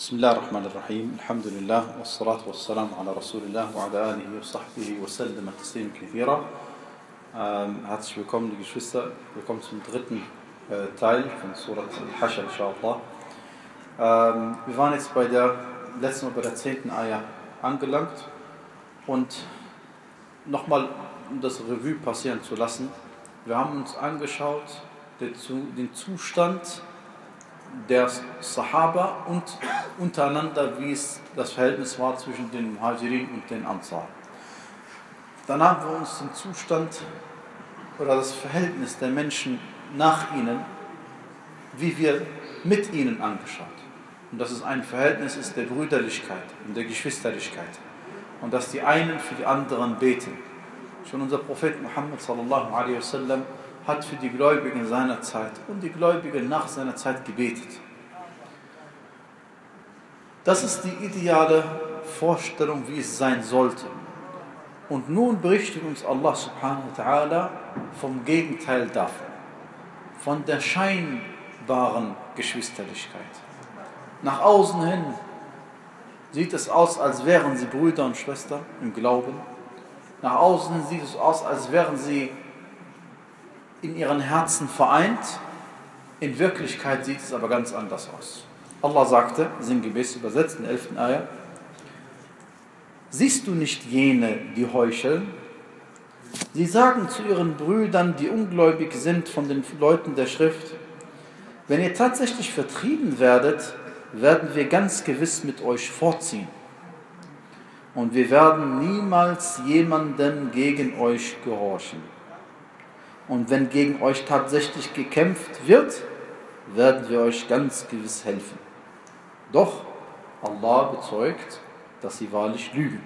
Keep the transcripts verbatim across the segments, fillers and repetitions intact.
بسم الله الرحمن الرحيم الحمد لله والصلاة والسلام على رسول الله وعلى آله وصحبه وسلم تسليما كثيرا. Ähm, herzlich willkommen, die Geschwister. Willkommen zum dritten äh, Teil von Surat Al-Hashr, inshallah. Ähm, wir waren jetzt bei der letzten Mal bei der zehnten Ayah angelangt und nochmal, um das Revue passieren zu lassen, wir haben uns angeschaut den, den Zustand der Sahaba und untereinander, wie es das Verhältnis war zwischen den Muhajirin und den Ansar. Dann haben wir uns den Zustand oder das Verhältnis der Menschen nach ihnen, wie wir mit ihnen angeschaut. Und dass es ein Verhältnis ist der Brüderlichkeit und der Geschwisterlichkeit. Und dass die einen für die anderen beten. Schon unser Prophet Muhammad sallallahu alaihi wasallam hat für die Gläubigen seiner Zeit und die Gläubigen nach seiner Zeit gebetet. Das ist die ideale Vorstellung, wie es sein sollte. Und nun berichtet uns Allah subhanahu wa ta'ala vom Gegenteil davon, von der scheinbaren Geschwisterlichkeit. Nach außen hin sieht es aus, als wären sie Brüder und Schwestern im Glauben. Nach außen hin sieht es aus, als wären sie in ihren Herzen vereint. In Wirklichkeit sieht es aber ganz anders aus. Allah sagte, sinngemäß übersetzt in der elften Ayah: Siehst du nicht jene, die heucheln? Sie sagen zu ihren Brüdern, die ungläubig sind von den Leuten der Schrift: Wenn ihr tatsächlich vertrieben werdet, werden wir ganz gewiss mit euch vorziehen. Und wir werden niemals jemandem gegen euch gehorchen. Und wenn gegen euch tatsächlich gekämpft wird, werden wir euch ganz gewiss helfen. Doch Allah bezeugt, dass sie wahrlich lügen.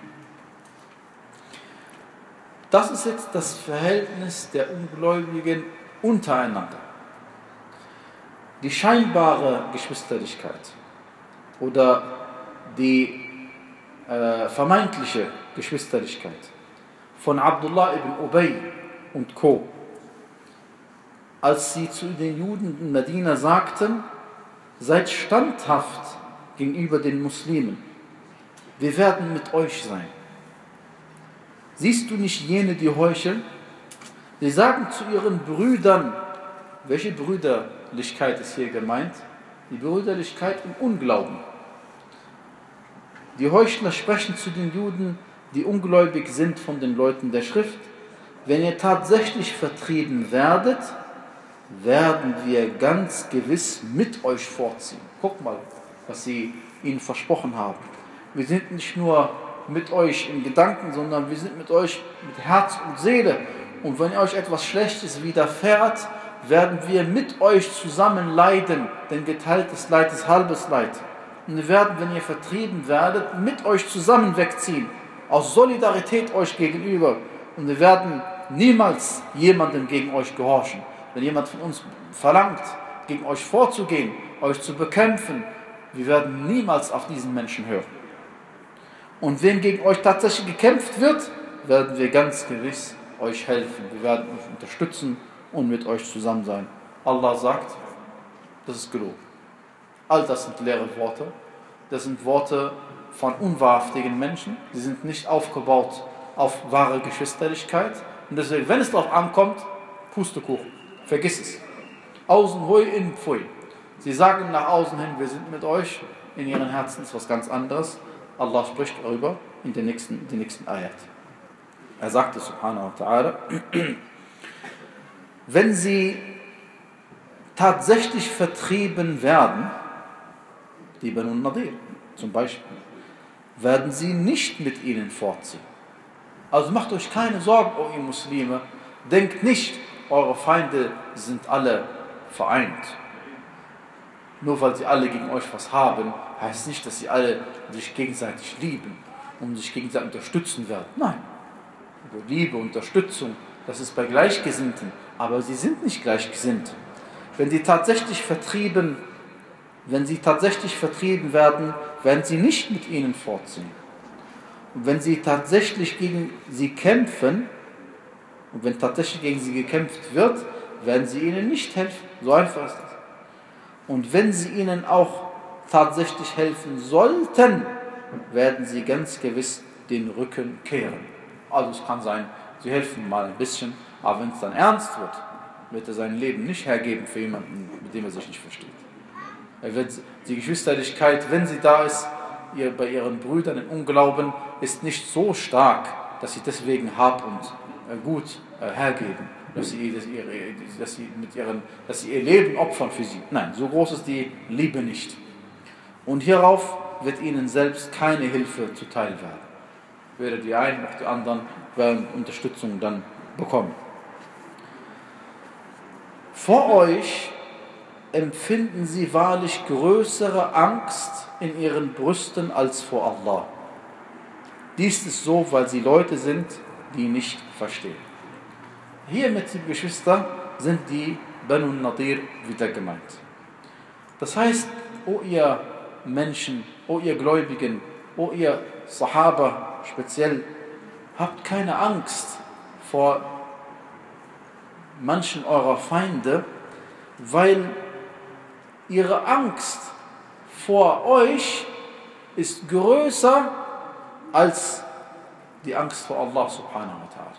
Das ist jetzt das Verhältnis der Ungläubigen untereinander. Die scheinbare Geschwisterlichkeit oder die äh, vermeintliche Geschwisterlichkeit von Abdullah ibn Ubay und Co., als sie zu den Juden in Medina sagten: Seid standhaft gegenüber den Muslimen, wir werden mit euch sein. Siehst du nicht jene, die heucheln? Sie sagen zu ihren Brüdern, welche Brüderlichkeit ist hier gemeint? Die Brüderlichkeit im Unglauben. Die Heuchler sprechen zu den Juden, die ungläubig sind von den Leuten der Schrift: Wenn ihr tatsächlich vertrieben werdet, werden wir ganz gewiss mit euch vorziehen. Guck mal, was sie ihnen versprochen haben. Wir sind nicht nur mit euch in Gedanken, sondern wir sind mit euch mit Herz und Seele. Und wenn euch etwas Schlechtes widerfährt, werden wir mit euch zusammen leiden, denn geteiltes Leid ist halbes Leid. Und wir werden, wenn ihr vertrieben werdet, mit euch zusammen wegziehen, aus Solidarität euch gegenüber. Und wir werden niemals jemandem gegen euch gehorchen. Wenn jemand von uns verlangt, gegen euch vorzugehen, euch zu bekämpfen, wir werden niemals auf diesen Menschen hören. Und wenn gegen euch tatsächlich gekämpft wird, werden wir ganz gewiss euch helfen. Wir werden euch unterstützen und mit euch zusammen sein. Allah sagt, das ist gelogen. All das sind leere Worte. Das sind Worte von unwahrhaftigen Menschen. Sie sind nicht aufgebaut auf wahre Geschwisterlichkeit. Und deswegen, wenn es darauf ankommt, Pustekuchen. Vergiss es. Außen hui, innen pfui. Sie sagen nach außen hin, wir sind mit euch. In ihren Herzen ist was ganz anderes. Allah spricht darüber in den nächsten, den nächsten Ayat. Er sagte subhanahu wa ta'ala: Wenn sie tatsächlich vertrieben werden, die Banu Nadir zum Beispiel, werden sie nicht mit ihnen fortziehen. Also macht euch keine Sorgen, o ihr Muslime. Denkt nicht, eure Feinde sind alle vereint. Nur weil sie alle gegen euch was haben, heißt nicht, dass sie alle sich gegenseitig lieben und sich gegenseitig unterstützen werden. Nein. Liebe, Unterstützung, das ist bei Gleichgesinnten, aber sie sind nicht gleichgesinnt. Wenn sie tatsächlich vertrieben, wenn sie tatsächlich vertrieben werden, werden sie nicht mit ihnen fortziehen. Und wenn sie tatsächlich gegen sie kämpfen, und wenn tatsächlich gegen sie gekämpft wird, werden sie ihnen nicht helfen. So einfach ist das. Und wenn sie ihnen auch tatsächlich helfen sollten, werden sie ganz gewiss den Rücken kehren. Also es kann sein, sie helfen mal ein bisschen, aber wenn es dann ernst wird, wird er sein Leben nicht hergeben für jemanden, mit dem er sich nicht versteht. Er wird die Geschwisterlichkeit, wenn sie da ist, ihr, bei ihren Brüdern im Unglauben, ist nicht so stark, dass sie deswegen Hab und äh, Gut äh, hergeben, dass sie, dass, ihre, dass, sie mit ihren, dass sie ihr Leben opfern für sie. Nein, so groß ist die Liebe nicht. Und hierauf wird ihnen selbst keine Hilfe zuteil werden. Weder die einen noch die anderen werden Unterstützung dann bekommen. Vor euch empfinden sie wahrlich größere Angst in ihren Brüsten als vor Allah. Dies ist so, weil sie Leute sind, die nicht verstehen. Hier mit den Geschwistern sind die Banu Nadir wieder gemeint. Das heißt, o ihr Menschen, o ihr Gläubigen, o ihr Sahaba speziell, habt keine Angst vor manchen eurer Feinde, weil ihre Angst vor euch ist größer als die Angst vor Allah subhanahu wa ta'ala.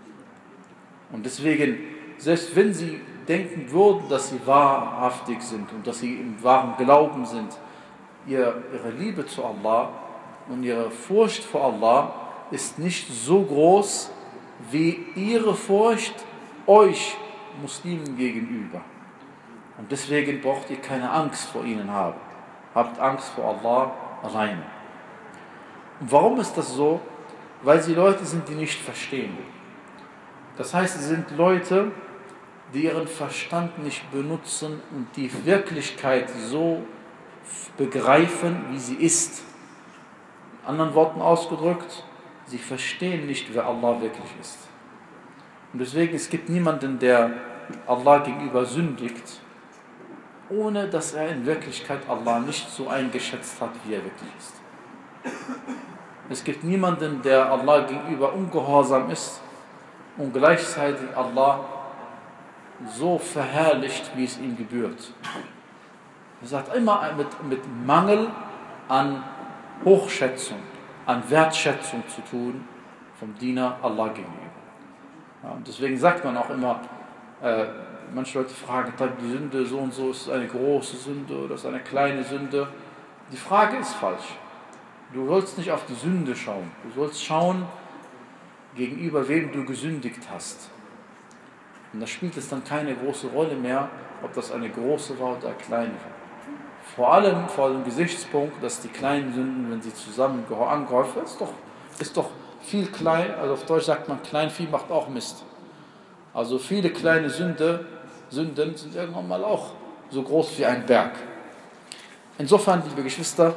Und deswegen, selbst wenn sie denken würden, dass sie wahrhaftig sind und dass sie im wahren Glauben sind, ihr, ihre Liebe zu Allah und ihre Furcht vor Allah ist nicht so groß wie ihre Furcht euch Muslimen gegenüber. Und deswegen braucht ihr keine Angst vor ihnen haben. Habt Angst vor Allah alleine. Und warum ist das so? Weil sie Leute sind, die nicht verstehen. Das heißt, sie sind Leute, die ihren Verstand nicht benutzen und die Wirklichkeit so begreifen, wie sie ist. In anderen Worten ausgedrückt, sie verstehen nicht, wer Allah wirklich ist. Und deswegen, es gibt niemanden, der Allah gegenüber sündigt, ohne dass er in Wirklichkeit Allah nicht so eingeschätzt hat, wie er wirklich ist. Es gibt niemanden, der Allah gegenüber ungehorsam ist und gleichzeitig Allah so verherrlicht, wie es ihm gebührt. Es hat immer mit, mit Mangel an Hochschätzung, an Wertschätzung zu tun vom Diener Allah gegenüber. Ja, und deswegen sagt man auch immer, äh, manche Leute fragen, die Sünde so und so, ist eine große Sünde oder ist eine kleine Sünde? Die Frage ist falsch. Du sollst nicht auf die Sünde schauen. Du sollst schauen, gegenüber wem du gesündigt hast. Und da spielt es dann keine große Rolle mehr, ob das eine große war oder eine kleine war. Vor allem vor dem Gesichtspunkt, dass die kleinen Sünden, wenn sie zusammen angehäuft werden, ist doch, ist doch viel klein, also auf Deutsch sagt man, Kleinvieh macht auch Mist. Also viele kleine Sünde, Sünden sind irgendwann mal auch so groß wie ein Berg. Insofern, liebe Geschwister,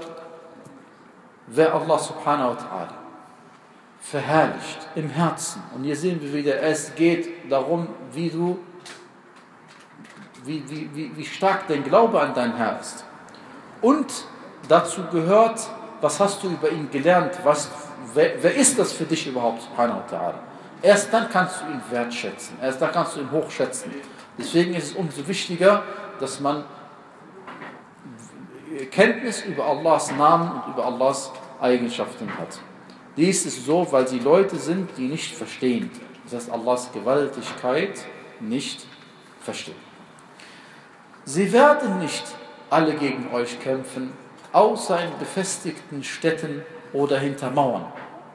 wer Allah subhanahu wa ta'ala verherrlicht im Herzen, und hier sehen wir wieder, es geht darum, wie du, wie, wie, wie, wie stark dein Glaube an dein Herr ist. Und dazu gehört, was hast du über ihn gelernt, was, wer, wer ist das für dich überhaupt, subhanahu wa ta'ala. Erst dann kannst du ihn wertschätzen, erst dann kannst du ihn hochschätzen. Deswegen ist es umso wichtiger, dass man Kenntnis über Allahs Namen und über Allahs Eigenschaften hat. Dies ist so, weil sie Leute sind, die nicht verstehen. Das heißt, Allahs Gewaltigkeit nicht verstehen. Sie werden nicht alle gegen euch kämpfen, außer in befestigten Städten oder hinter Mauern.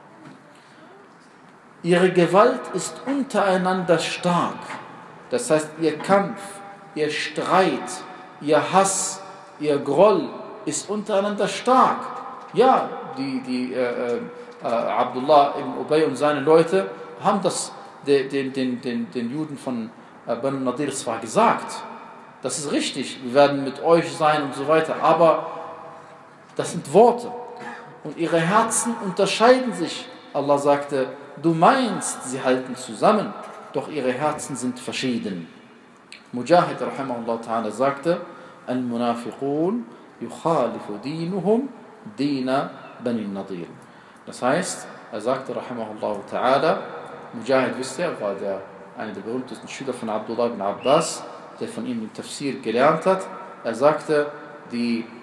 Ihre Gewalt ist untereinander stark. Das heißt, ihr Kampf, ihr Streit, ihr Hass, ihr Groll ist untereinander stark. Ja, die, die äh, äh, Abdullah ibn Ubay und seine Leute haben das den, den, den, den Juden von äh, Banu Nadir zwar gesagt, das ist richtig, wir werden mit euch sein und so weiter, aber das sind Worte und ihre Herzen unterscheiden sich. Allah sagte, du meinst, sie halten zusammen, doch ihre Herzen sind verschieden. Mujahid rahimahullah ta'ala sagte, Al-Munafiqun yukhalifu dinuhum dina Bani Nadir. Das heißt, er sagte rahimahullah ta'ala, Mujahid, wisst ihr, war der, einer der berühmtesten Schüler von Abdullah ibn Abbas, der von ihm den Tafsir gelernt hat. Er sagte, die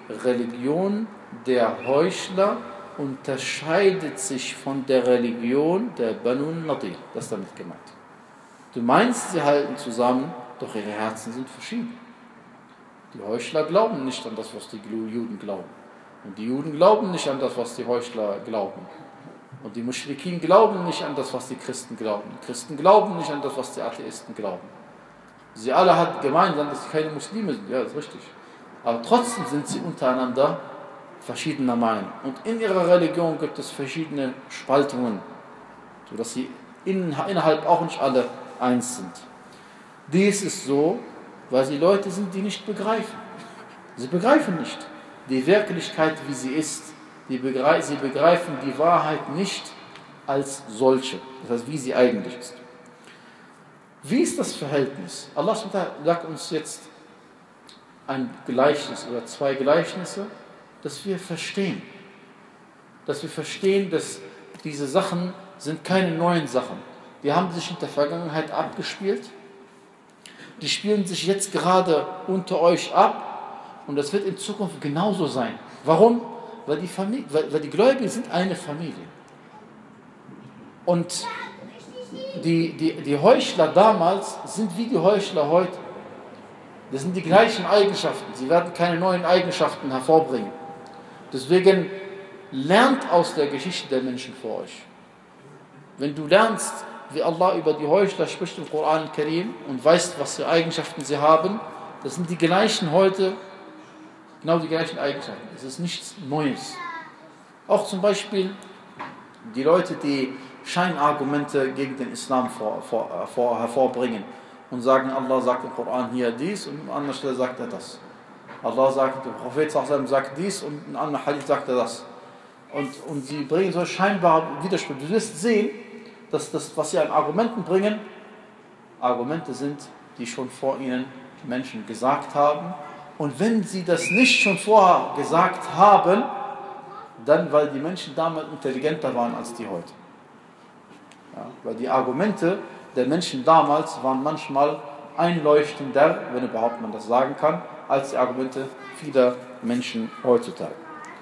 Religion der Heuchler unterscheidet sich von der Religion der Banu Nadir. Das ist damit gemeint. Du meinst, sie halten zusammen, doch ihre Herzen sind verschieden. Die Heuchler glauben nicht an das, was die Juden glauben. Und die Juden glauben nicht an das, was die Heuchler glauben. Und die Muschrikin glauben nicht an das, was die Christen glauben. Die Christen glauben nicht an das, was die Atheisten glauben. Sie alle haben gemeinsam, dass sie keine Muslime sind. Ja, das ist richtig. Aber trotzdem sind sie untereinander verschiedener Meinung. Und in ihrer Religion gibt es verschiedene Spaltungen, sodass sie innerhalb auch nicht alle eins sind. Dies ist so, weil sie Leute sind, die nicht begreifen. Sie begreifen nicht die Wirklichkeit, wie sie ist. Sie begreifen die Wahrheit nicht als solche, das heißt, wie sie eigentlich ist. Wie ist das Verhältnis? Allah sagt uns jetzt ein Gleichnis oder zwei Gleichnisse, dass wir verstehen. Dass wir verstehen, dass diese Sachen sind keine neuen Sachen. Die haben sich in der Vergangenheit abgespielt. Die spielen sich jetzt gerade unter euch ab. Und das wird in Zukunft genauso sein. Warum? Weil die, Familie, weil, weil die Gläubigen sind eine Familie. Und die, die, die Heuchler damals sind wie die Heuchler heute. Das sind die gleichen Eigenschaften. Sie werden keine neuen Eigenschaften hervorbringen. Deswegen lernt aus der Geschichte der Menschen vor euch. Wenn du lernst, wie Allah über die Heuchler spricht im Koran al-Karim und weißt, was für Eigenschaften sie haben, das sind die gleichen heute, genau die gleichen Eigenschaften. Es ist nichts Neues. Auch zum Beispiel die Leute, die Scheinargumente gegen den Islam vor, vor, vor, hervorbringen und sagen, Allah sagt im Koran hier dies und an anderer Stelle sagt er das. Allah sagt, der Prophet sagt dies und in einem Hadith sagt er das. Und, und sie bringen so scheinbare Widersprüche. Du wirst sehen, dass das, was sie an Argumenten bringen, Argumente sind, die schon vor ihnen Menschen gesagt haben. Und wenn sie das nicht schon vorher gesagt haben, dann, weil die Menschen damals intelligenter waren als die heute. Ja, weil die Argumente der Menschen damals waren manchmal einleuchtender, wenn überhaupt man das sagen kann, als die Argumente vieler Menschen heutzutage.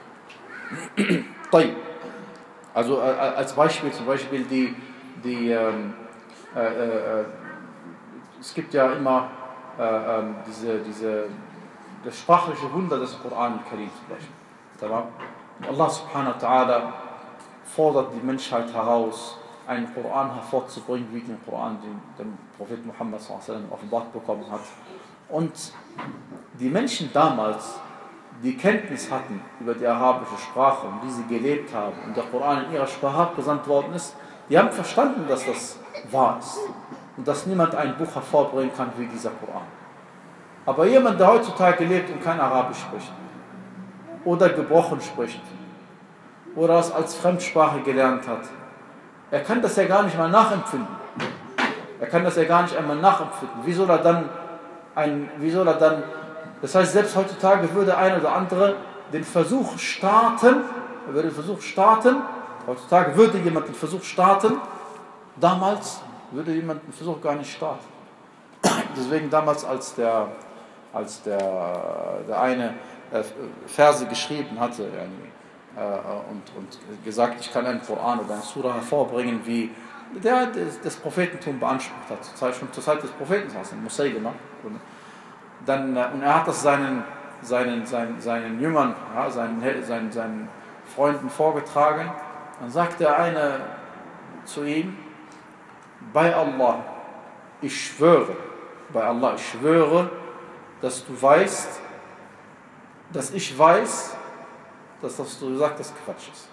Also als Beispiel zum Beispiel die, die ähm, äh, äh, es gibt ja immer äh, äh, diese, diese das sprachliche Wunder des Koran al-Karim zum Beispiel. Allah subhanahu wa ta'ala fordert die Menschheit heraus, einen Koran hervorzubringen, wie den Koran, den der Prophet Muhammad sallallahu alaihi wasallam offenbart bekommen hat. Und die Menschen damals, die Kenntnis hatten über die arabische Sprache und wie sie gelebt haben und der Koran in ihrer Sprache abgesandt worden ist, die haben verstanden, dass das wahr ist und dass niemand ein Buch hervorbringen kann wie dieser Koran. Aber jemand, der heutzutage lebt und kein Arabisch spricht oder gebrochen spricht oder es als Fremdsprache gelernt hat, er kann das ja gar nicht mal nachempfinden. Er kann das ja gar nicht einmal nachempfinden. Wie soll er dann ein, wie soll er dann, das heißt, selbst heutzutage würde ein oder andere den Versuch starten, er würde den Versuch starten, heutzutage würde jemand den Versuch starten, damals würde jemand den Versuch gar nicht starten. Deswegen damals, als der, als der, der eine Verse geschrieben hatte, und, und gesagt, ich kann einen Koran oder eine Surah hervorbringen, wie der das Prophetentum beansprucht hat, zur Zeit, schon zur Zeit des Propheten, Musaylima. Dann, und er hat das seinen, seinen, seinen, seinen Jüngern, ja, seinen, seinen, seinen Freunden vorgetragen. Dann sagt der eine zu ihm, bei Allah, ich schwöre, bei Allah, ich schwöre, dass du weißt, dass ich weiß, dass das, was du gesagt hast, Quatsch ist.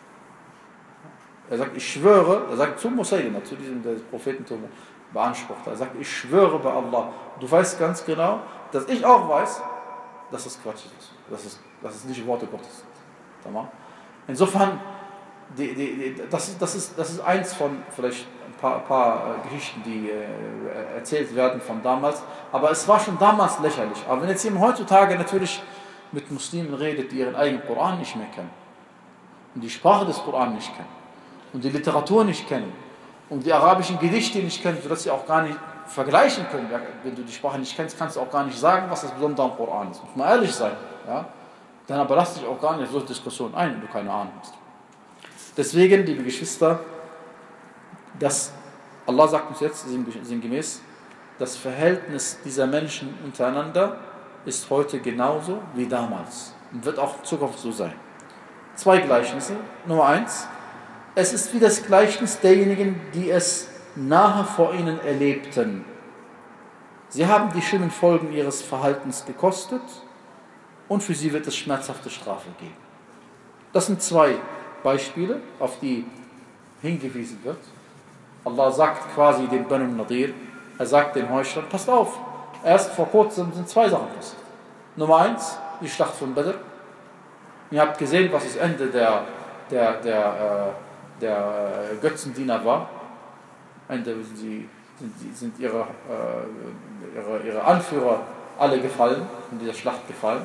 Er sagt, ich schwöre, er sagt zu Musaylima, zu diesem der Prophetentum beansprucht, er sagt, ich schwöre bei Allah, du weißt ganz genau, dass ich auch weiß, dass das Quatsch ist, dass es, dass es nicht Worte Gottes sind. Insofern, die, die, die, das, ist, das, ist, das ist eins von vielleicht ein paar, ein paar äh, Geschichten, die äh, erzählt werden von damals, aber es war schon damals lächerlich. Aber wenn jetzt jemand heutzutage natürlich mit Muslimen redet, die ihren eigenen Koran nicht mehr kennen und die Sprache des Koran nicht kennen und die Literatur nicht kennen und die arabischen Gedichte nicht kennen, sodass sie auch gar nicht vergleichen können. Wenn du die Sprache nicht kennst, kannst du auch gar nicht sagen, was das Besondere am Koran ist. Muss man ehrlich sein. Ja? Dann aber lass dich auch gar nicht auf solche Diskussionen ein, wenn du keine Ahnung hast. Deswegen, liebe Geschwister, dass Allah sagt uns jetzt sinngemäß, das Verhältnis dieser Menschen untereinander ist heute genauso wie damals und wird auch in Zukunft so sein. Zwei Gleichnisse. Nummer eins, es ist wie das Gleichnis derjenigen, die es nahe vor ihnen erlebten. Sie haben die schlimmen Folgen ihres Verhaltens gekostet und für sie wird es schmerzhafte Strafe geben. Das sind zwei Beispiele, auf die hingewiesen wird. Allah sagt quasi den Banu Nadir, er sagt den Heuchlern, passt auf, erst vor kurzem sind zwei Sachen passiert. Nummer eins, die Schlacht von Badr. Ihr habt gesehen, was das Ende der, der, der, äh, der Götzendiener war. Ende sie, sind, sind ihre, äh, ihre, ihre Anführer alle gefallen, in dieser Schlacht gefallen.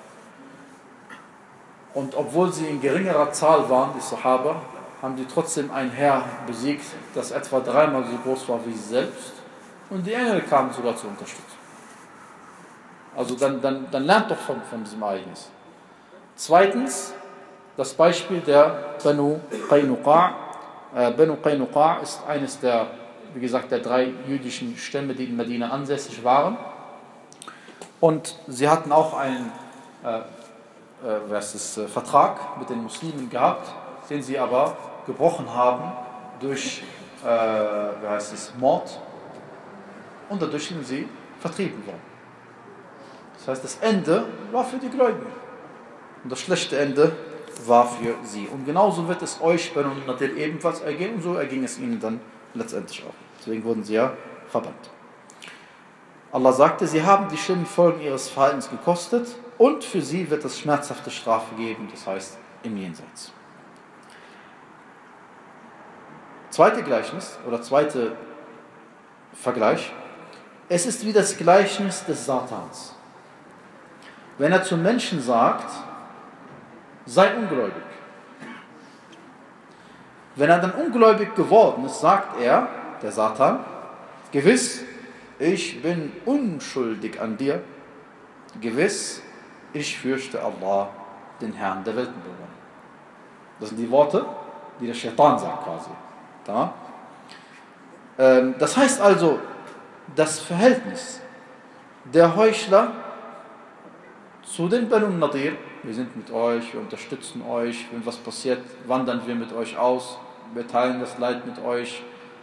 Und obwohl sie in geringerer Zahl waren, die Sahaba, haben die trotzdem ein Heer besiegt, das etwa dreimal so groß war wie sie selbst. Und die Engel kamen sogar zur Unterstützung. Also dann, dann, dann lernt doch von, von diesem Ereignis. Zweitens, das Beispiel der Banu Qaynuqa. Äh, Banu Qaynuqa ist eines der, wie gesagt, der drei jüdischen Stämme, die in Medina ansässig waren. Und sie hatten auch einen äh, äh, was ist, äh, Vertrag mit den Muslimen gehabt, den sie aber gebrochen haben durch äh, wie heißt es, Mord. Und dadurch sind sie vertrieben worden. Das heißt, das Ende war für die Gläubigen. Und das schlechte Ende war für sie. Und genauso wird es euch Banu Nadir ebenfalls ergehen. Und so erging es ihnen dann letztendlich auch. Deswegen wurden sie ja verbannt. Allah sagte, sie haben die schlimmen Folgen ihres Verhaltens gekostet und für sie wird es schmerzhafte Strafe geben, das heißt im Jenseits. Zweite Gleichnis oder zweite Vergleich. Es ist wie das Gleichnis des Satans. Wenn er zum Menschen sagt, sei ungläubig. Wenn er dann ungläubig geworden ist, sagt er, der Satan, gewiss, ich bin unschuldig an dir. Gewiss, ich fürchte Allah, den Herrn der Weltenbewohner. Das sind die Worte, die der Shaitan sagt quasi. Da. Das heißt also, das Verhältnis der Heuchler zu den Banu Nadir, wir sind mit euch, wir unterstützen euch, wenn was passiert, wandern wir mit euch aus, wir teilen das Leid mit euch,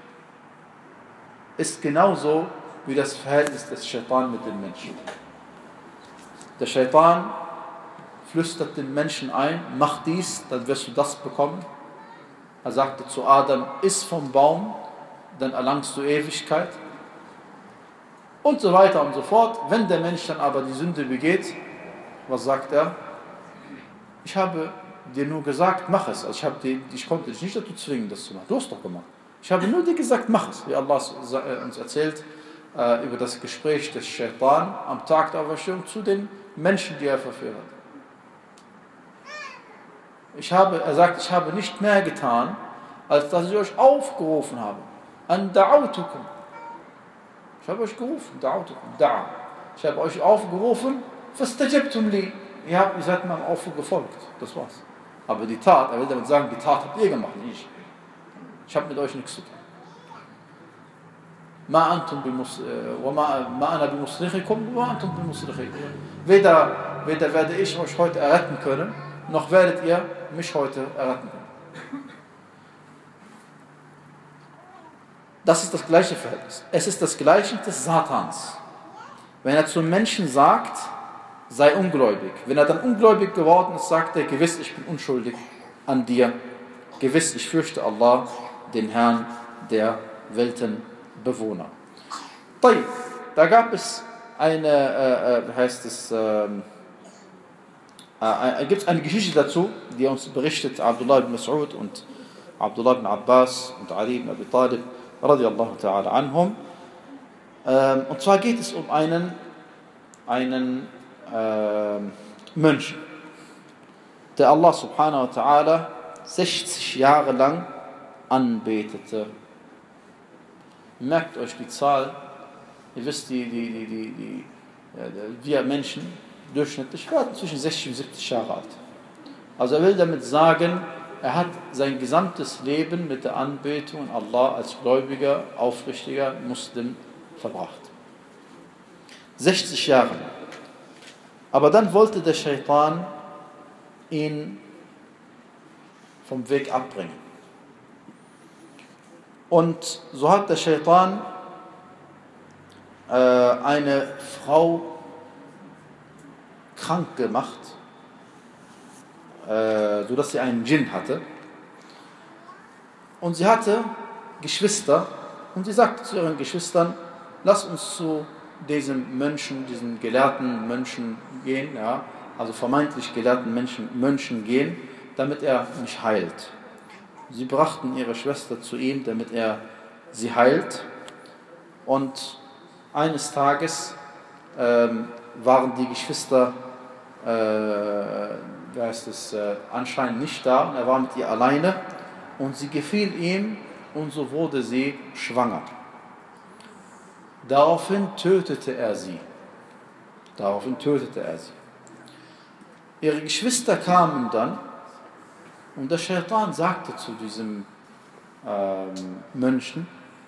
ist genauso wie das Verhältnis des Shaitan mit den Menschen. Der Shaitan flüstert den Menschen ein, mach dies, dann wirst du das bekommen. Er sagte zu Adam, iss vom Baum, dann erlangst du Ewigkeit. Und so weiter und so fort. Wenn der Mensch dann aber die Sünde begeht, was sagt er? Ich habe dir nur gesagt, mach es. Also ich, habe dir, ich konnte dich nicht dazu zwingen, das zu machen. Du hast doch gemacht. Ich habe nur dir gesagt, mach es. Wie Allah uns erzählt äh, über das Gespräch des Shaitan am Tag der Auferstehung zu den Menschen, die er verführt hat. Ich habe, er sagt, ich habe nicht mehr getan, als dass ich euch aufgerufen habe. An da'autukum. Ich habe euch gerufen, da'autukum, da'a. Ich habe euch aufgerufen, fastajabtum li. Ihr habt, ihr seid meinem Aufruf gefolgt. Das war's. Aber die Tat, er will damit sagen, die Tat habt ihr gemacht, nicht ich. Ich habe mit euch nichts zu tun. Ma antum ma ana bimusrichikum, wa antum bimusrichikum. Weder, weder werde ich euch heute erretten können, noch werdet ihr mich heute erretten können. Das ist das gleiche Verhältnis. Es ist das Gleiche des Satans. Wenn er zum Menschen sagt, sei ungläubig. Wenn er dann ungläubig geworden ist, sagt er, gewiss, ich bin unschuldig an dir. Gewiss, ich fürchte Allah, den Herrn der Weltenbewohner. Da gab es eine, äh, äh, heißt es, äh, äh, gibt es eine Geschichte dazu, die uns berichtet Abdullah ibn Mas'ud und Abdullah ibn Abbas und Ali ibn Abi Talib radiyallahu ta'ala anhum. Ähm, und zwar geht es um einen, einen äh, Mönch, der Allah subhanahu wa ta'ala sechzig Jahre lang anbetete. Merkt euch die Zahl, ihr wisst, die, die, die, die, die, ja, wir Menschen, durchschnittlich werden zwischen sechzig und siebzig Jahre alt. Also er will damit sagen, er hat sein gesamtes Leben mit der Anbetung an Allah als gläubiger, aufrichtiger Muslim verbracht. sechzig Jahre. Aber dann wollte der Shaitan ihn vom Weg abbringen. Und so hat der Shaitan äh, eine Frau krank gemacht, äh, sodass sie einen Djinn hatte. Und sie hatte Geschwister und sie sagte zu ihren Geschwistern, lass uns zu diesem Mönchen, diesen gelehrten Mönchen gehen, ja, also vermeintlich gelehrten Menschen, Mönchen gehen, damit er mich heilt. Sie brachten ihre Schwester zu ihm, damit er sie heilt. Und eines Tages ähm, waren die Geschwister äh, wie heißt es, äh, anscheinend nicht da und er war mit ihr alleine und sie gefiel ihm und so wurde sie schwanger. Daraufhin tötete er sie. Daraufhin tötete er sie. Ihre Geschwister kamen dann und der Shaitan sagte zu diesem ähm, Mönchen,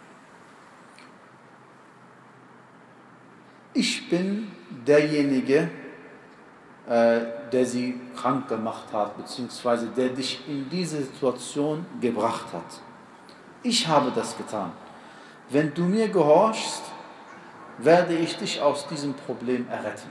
ich bin derjenige, äh, der sie krank gemacht hat, beziehungsweise der dich in diese Situation gebracht hat. Ich habe das getan. Wenn du mir gehorchst, werde ich dich aus diesem Problem erretten.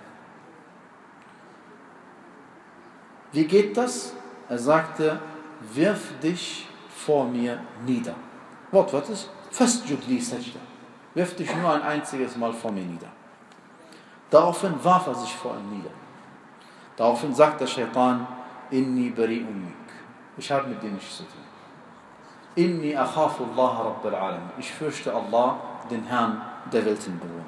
Wie geht das? Er sagte, wirf dich vor mir nieder. Wortwörtlich, fasjud li sajda. Wirf dich nur ein einziges Mal vor mir nieder. Daraufhin warf er sich vor ihm nieder. Daraufhin sagt der Shaitan, inni bari'un mink. Ich habe mit dir nichts zu tun. Inni akhafu Allah Rabbal Alamin. Ich fürchte Allah, den Herrn der Weltenbewohner.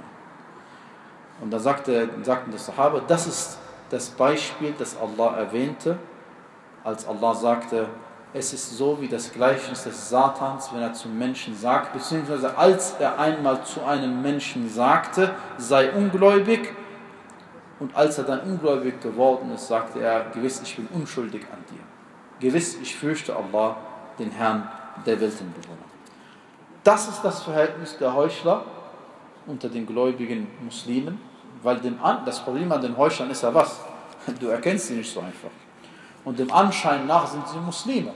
Und da sagte, sagten die Sahaba, das ist das Beispiel, das Allah erwähnte, als Allah sagte, es ist so wie das Gleichnis des Satans, wenn er zum Menschen sagt, beziehungsweise als er einmal zu einem Menschen sagte, sei ungläubig, und als er dann ungläubig geworden ist, sagte er, gewiss, ich bin unschuldig an dir. Gewiss, ich fürchte Allah, den Herrn der Weltenbewohner. Das ist das Verhältnis der Heuchler unter den gläubigen Muslimen, weil dem An das Problem an den Heuchlern ist ja was? Du erkennst sie nicht so einfach. Und dem Anschein nach sind sie Muslime.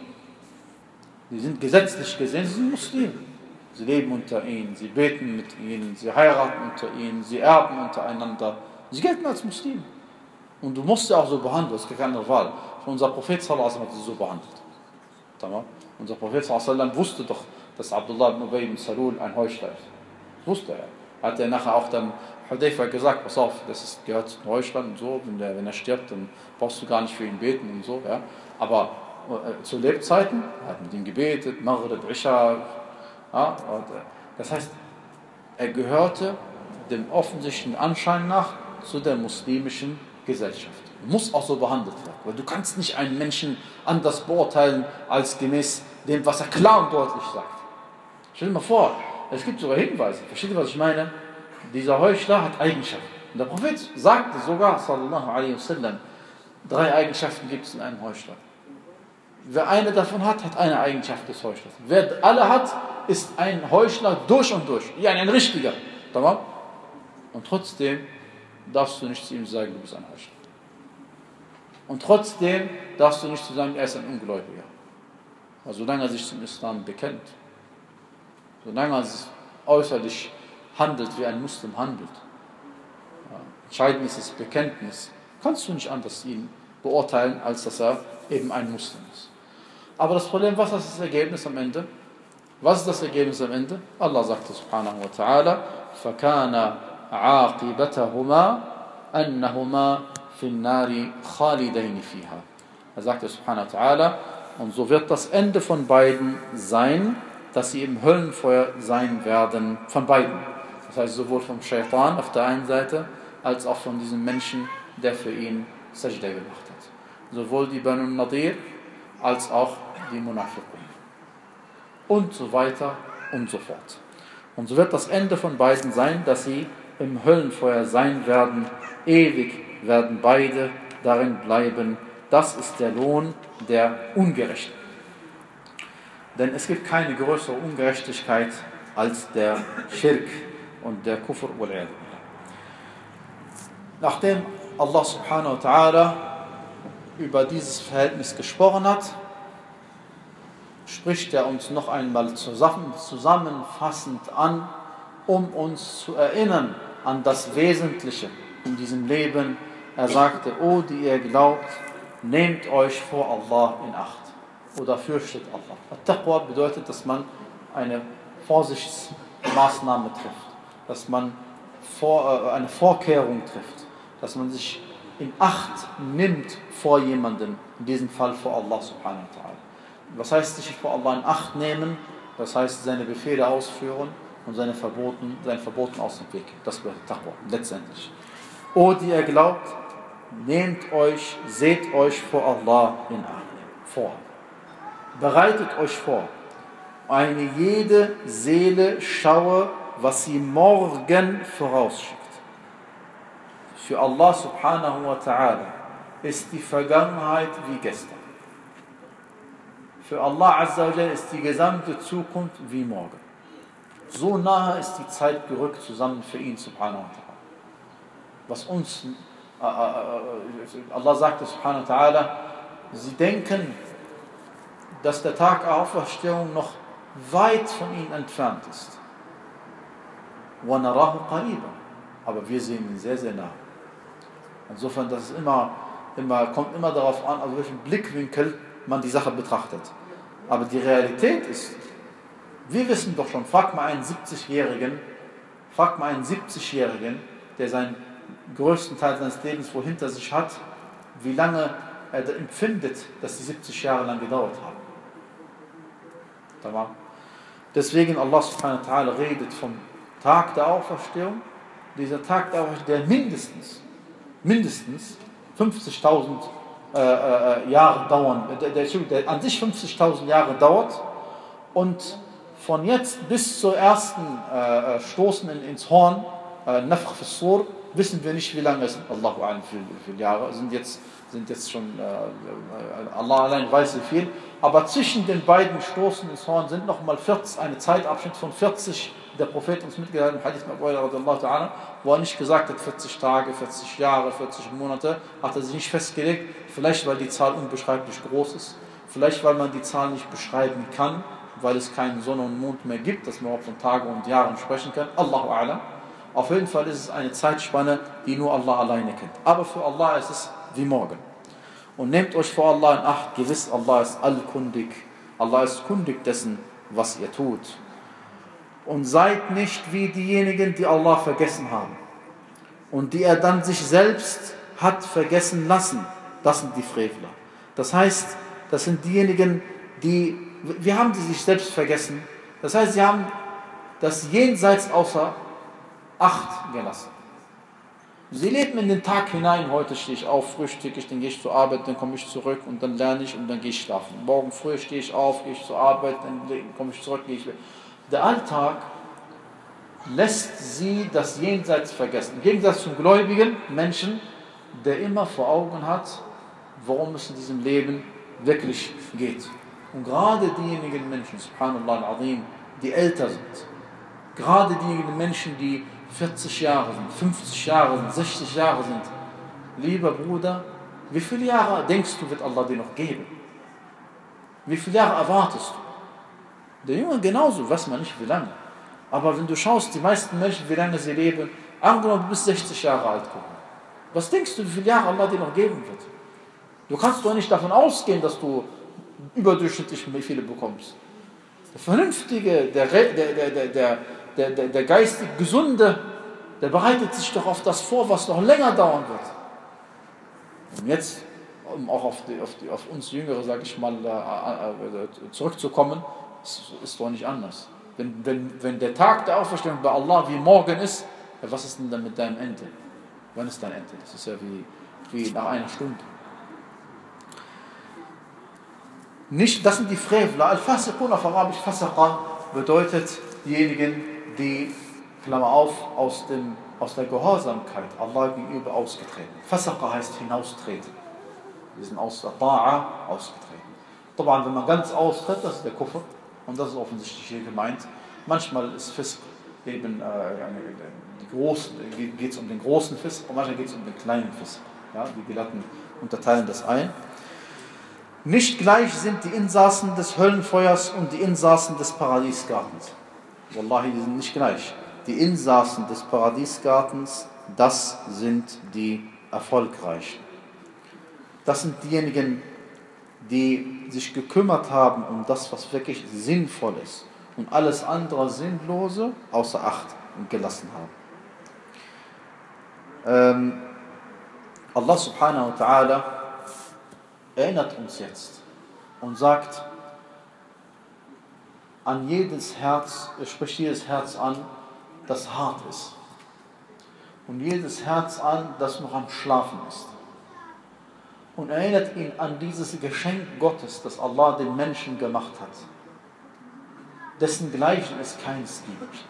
Sie sind gesetzlich gesehen, sie sind Muslime. Sie leben unter ihnen, sie beten mit ihnen, sie heiraten unter ihnen, sie erben untereinander. Sie gelten als Muslime. Und du musst sie auch so behandeln, das ist keine andere Wahl. Unser Prophet sallallahu alaihi wasallam hat sie so behandelt. Tamam? Unser Prophet sallallahu alaihi wasallam wusste doch, dass Abdullah ibn Ubay ibn Salul ein Heuchler ist. Das wusste er. Hat er nachher auch dann Hudayfa gesagt, pass auf, das ist, gehört zu den Heuchlern und so, wenn, der, wenn er stirbt, dann brauchst du gar nicht für ihn beten und so. Ja. Aber äh, zu Lebzeiten, er hat mit ihm gebetet, Maghrib, Isha. Ja, und, äh, das heißt, er gehörte dem offensichtlichen Anschein nach zu der muslimischen Gesellschaft. Muss auch so behandelt werden, weil du kannst nicht einen Menschen anders beurteilen, als gemäß dem, was er klar und deutlich sagt. Stell dir mal vor, es gibt sogar Hinweise. Versteht ihr, was ich meine? Dieser Heuchler hat Eigenschaften. Und der Prophet sagte sogar, sallallahu alaihi wasallam, drei Eigenschaften gibt es in einem Heuchler. Wer eine davon hat, hat eine Eigenschaft des Heuchlers. Wer alle hat, ist ein Heuchler durch und durch. Ja, ein richtiger. Und trotzdem darfst du nicht zu ihm sagen, du bist ein Heuchler. Und trotzdem darfst du nicht zu ihm sagen, er ist ein Ungläubiger. Aber solange er sich zum Islam bekennt, solange er sich äußerlich handelt, wie ein Muslim handelt, ja, entscheidend ist das Bekenntnis, kannst du nicht anders ihn beurteilen, als dass er eben ein Muslim ist. Aber das Problem, was ist das Ergebnis am Ende? Was ist das Ergebnis am Ende? Allah sagte subhanahu wa ta'ala, فَكَانَ عَاقِبَتَهُمَا أَنَّهُمَا فِي النَّارِ خَالِدَيْنِ فِيهَا. Er sagte subhanahu wa ta'ala, und so wird das Ende von beiden sein, dass sie im Höllenfeuer sein werden, von beiden. Das heißt, sowohl vom Shaitan auf der einen Seite, als auch von diesem Menschen, der für ihn Sajda gemacht hat. Sowohl die Banu Nadir, als auch die Munafiqun. Und so weiter und so fort. Und so wird das Ende von beiden sein, dass sie im Höllenfeuer sein werden, ewig werden beide darin bleiben. Das ist der Lohn der Ungerechten. Denn es gibt keine größere Ungerechtigkeit als der Schirk und der Kufr. Nachdem Allah subhanahu wa ta'ala über dieses Verhältnis gesprochen hat, spricht er uns noch einmal zusammen, zusammenfassend an, um uns zu erinnern an das Wesentliche in diesem Leben. Er sagte: O, die ihr glaubt, nehmt euch vor Allah in Acht oder fürchtet Allah. At-Taqwa bedeutet, dass man eine Vorsichtsmaßnahme trifft, dass man vor, äh, eine Vorkehrung trifft, dass man sich in Acht nimmt vor jemandem, in diesem Fall vor Allah subhanahu wa ta'ala. Was heißt sich vor Allah in Acht nehmen? Das heißt seine Befehle ausführen und seine Verboten, sein Verboten aus dem Weg. Das bedeutet Taqwa letztendlich. O, die ihr glaubt, nehmt euch, seht euch vor Allah in Acht vor. Bereitet euch vor. Eine jede Seele schaue, was sie morgen vorausschickt. Für Allah subhanahu wa ta'ala ist die Vergangenheit wie gestern. Für Allah azza wa jalla ist die gesamte Zukunft wie morgen. So nahe ist die Zeit gerückt zusammen für ihn subhanahu wa ta'ala. Was uns, äh, äh, Allah sagte subhanahu wa ta'ala, sie denken, dass der Tag der Auferstehung noch weit von ihnen entfernt ist. وَنَرَاهُ قَرِيبًا. Aber wir sehen ihn sehr, sehr nah. Insofern, das ist immer, immer, kommt immer darauf an, aus welchem Blickwinkel man die Sache betrachtet. Aber die Realität ist, wir wissen doch schon, fragt mal einen siebzigjährigen, fragt mal einen siebzigjährigen, der seinen größten Teil seines Lebens wohl hinter sich hat, wie lange er empfindet, dass die siebzig Jahre lang gedauert haben. Tamam. Deswegen Allah subhanahu wa ta'ala redet vom Tag der Auferstehung. Dieser Tag der Auferstehung, der mindestens, mindestens fünfzigtausend äh, äh, Jahre dauern, der, der, der an sich fünfzigtausend Jahre dauert und von jetzt bis zur ersten äh, Stoßen in, ins Horn, äh, Nafkh fi s-Sur, wissen wir nicht, wie lange es sind. Allahu a'lam, wie viele Jahre sind jetzt, sind jetzt schon, äh, Allah allein weiß wie viel. Aber zwischen den beiden Stoßen ins Horn sind nochmal eine Zeitabschnitt von vierzig, der Prophet uns mitgeteilt im Hadith Mabwayla, wo er nicht gesagt hat, vierzig Tage, vierzig Jahre, vierzig Monate, hat er sich nicht festgelegt. Vielleicht, weil die Zahl unbeschreiblich groß ist. Vielleicht, weil man die Zahl nicht beschreiben kann, weil es keinen Sonne und Mond mehr gibt, dass man auch von Tagen und Jahren sprechen kann. Allahu a'lam. Auf jeden Fall ist es eine Zeitspanne, die nur Allah alleine kennt. Aber für Allah ist es wie morgen. Und nehmt euch vor Allah in Acht, gewiss Allah ist allkundig. Allah ist kundig dessen, was ihr tut. Und seid nicht wie diejenigen, die Allah vergessen haben. Und die er dann sich selbst hat vergessen lassen. Das sind die Frevler. Das heißt, das sind diejenigen, die, wie haben sie sich selbst vergessen? Das heißt, sie haben das Jenseits außer Acht gelassen. Sie leben in den Tag hinein, heute stehe ich auf, frühstücke ich, dann gehe ich zur Arbeit, dann komme ich zurück und dann lerne ich und dann gehe ich schlafen. Morgen früh stehe ich auf, gehe ich zur Arbeit, dann komme ich zurück, gehe ich. Der Alltag lässt sie das Jenseits vergessen. Im Gegensatz zum gläubigen Menschen, der immer vor Augen hat, worum es in diesem Leben wirklich geht. Und gerade diejenigen Menschen, subhanallah al-azim, die älter sind, gerade diejenigen Menschen, die vierzig Jahre sind, fünfzig Jahre sind, sechzig Jahre sind. Lieber Bruder, wie viele Jahre denkst du, wird Allah dir noch geben? Wie viele Jahre erwartest du? Der Junge genauso, weiß man nicht wie lange. Aber wenn du schaust, die meisten Menschen, wie lange sie leben, angenommen, du bist sechzig Jahre alt geworden. Was denkst du, wie viele Jahre Allah dir noch geben wird? Du kannst doch nicht davon ausgehen, dass du überdurchschnittlich viele bekommst. Der Vernünftige, der, der, der, der, der Der, der, der geistig Gesunde, der bereitet sich doch auf das vor, was noch länger dauern wird. Und jetzt, um auch auf, die, auf, die, auf uns Jüngere, sage ich mal, äh, äh, zurückzukommen, ist, ist doch nicht anders. Wenn, wenn, wenn der Tag der Auferstehung bei Allah wie morgen ist, ja, was ist denn dann mit deinem Ende? Wann ist dein Ende? Das ist ja wie, wie nach einer Stunde. Nicht, das sind die Frevler. Al-Fasiqun auf Arabisch Fasaqa bedeutet diejenigen, die, Klammer auf, aus dem aus der Gehorsamkeit Allah gegenüber ausgetreten. Fasaqa heißt hinaustreten. Wir sind aus der Ta'a ausgetreten. Aber wenn man ganz austritt, das ist der Kufr. Und das ist offensichtlich hier gemeint. Manchmal ist Fisq eben, äh, geht es um den großen Fisq und manchmal geht es um den kleinen Fisq. Ja, die Gelehrten unterteilen das ein. Nicht gleich sind die Insassen des Höllenfeuers und die Insassen des Paradiesgartens. Wallahi, die sind nicht gleich. Die Insassen des Paradiesgartens, das sind die Erfolgreichen. Das sind diejenigen, die sich gekümmert haben um das, was wirklich sinnvoll ist und alles andere Sinnlose außer Acht gelassen haben. Ähm, Allah subhanahu wa ta'ala erinnert uns jetzt und sagt an jedes Herz, er spricht jedes Herz an, das hart ist. Und jedes Herz an, das noch am Schlafen ist. Und erinnert ihn an dieses Geschenk Gottes, das Allah den Menschen gemacht hat, dessen Gleichen es keins gibt.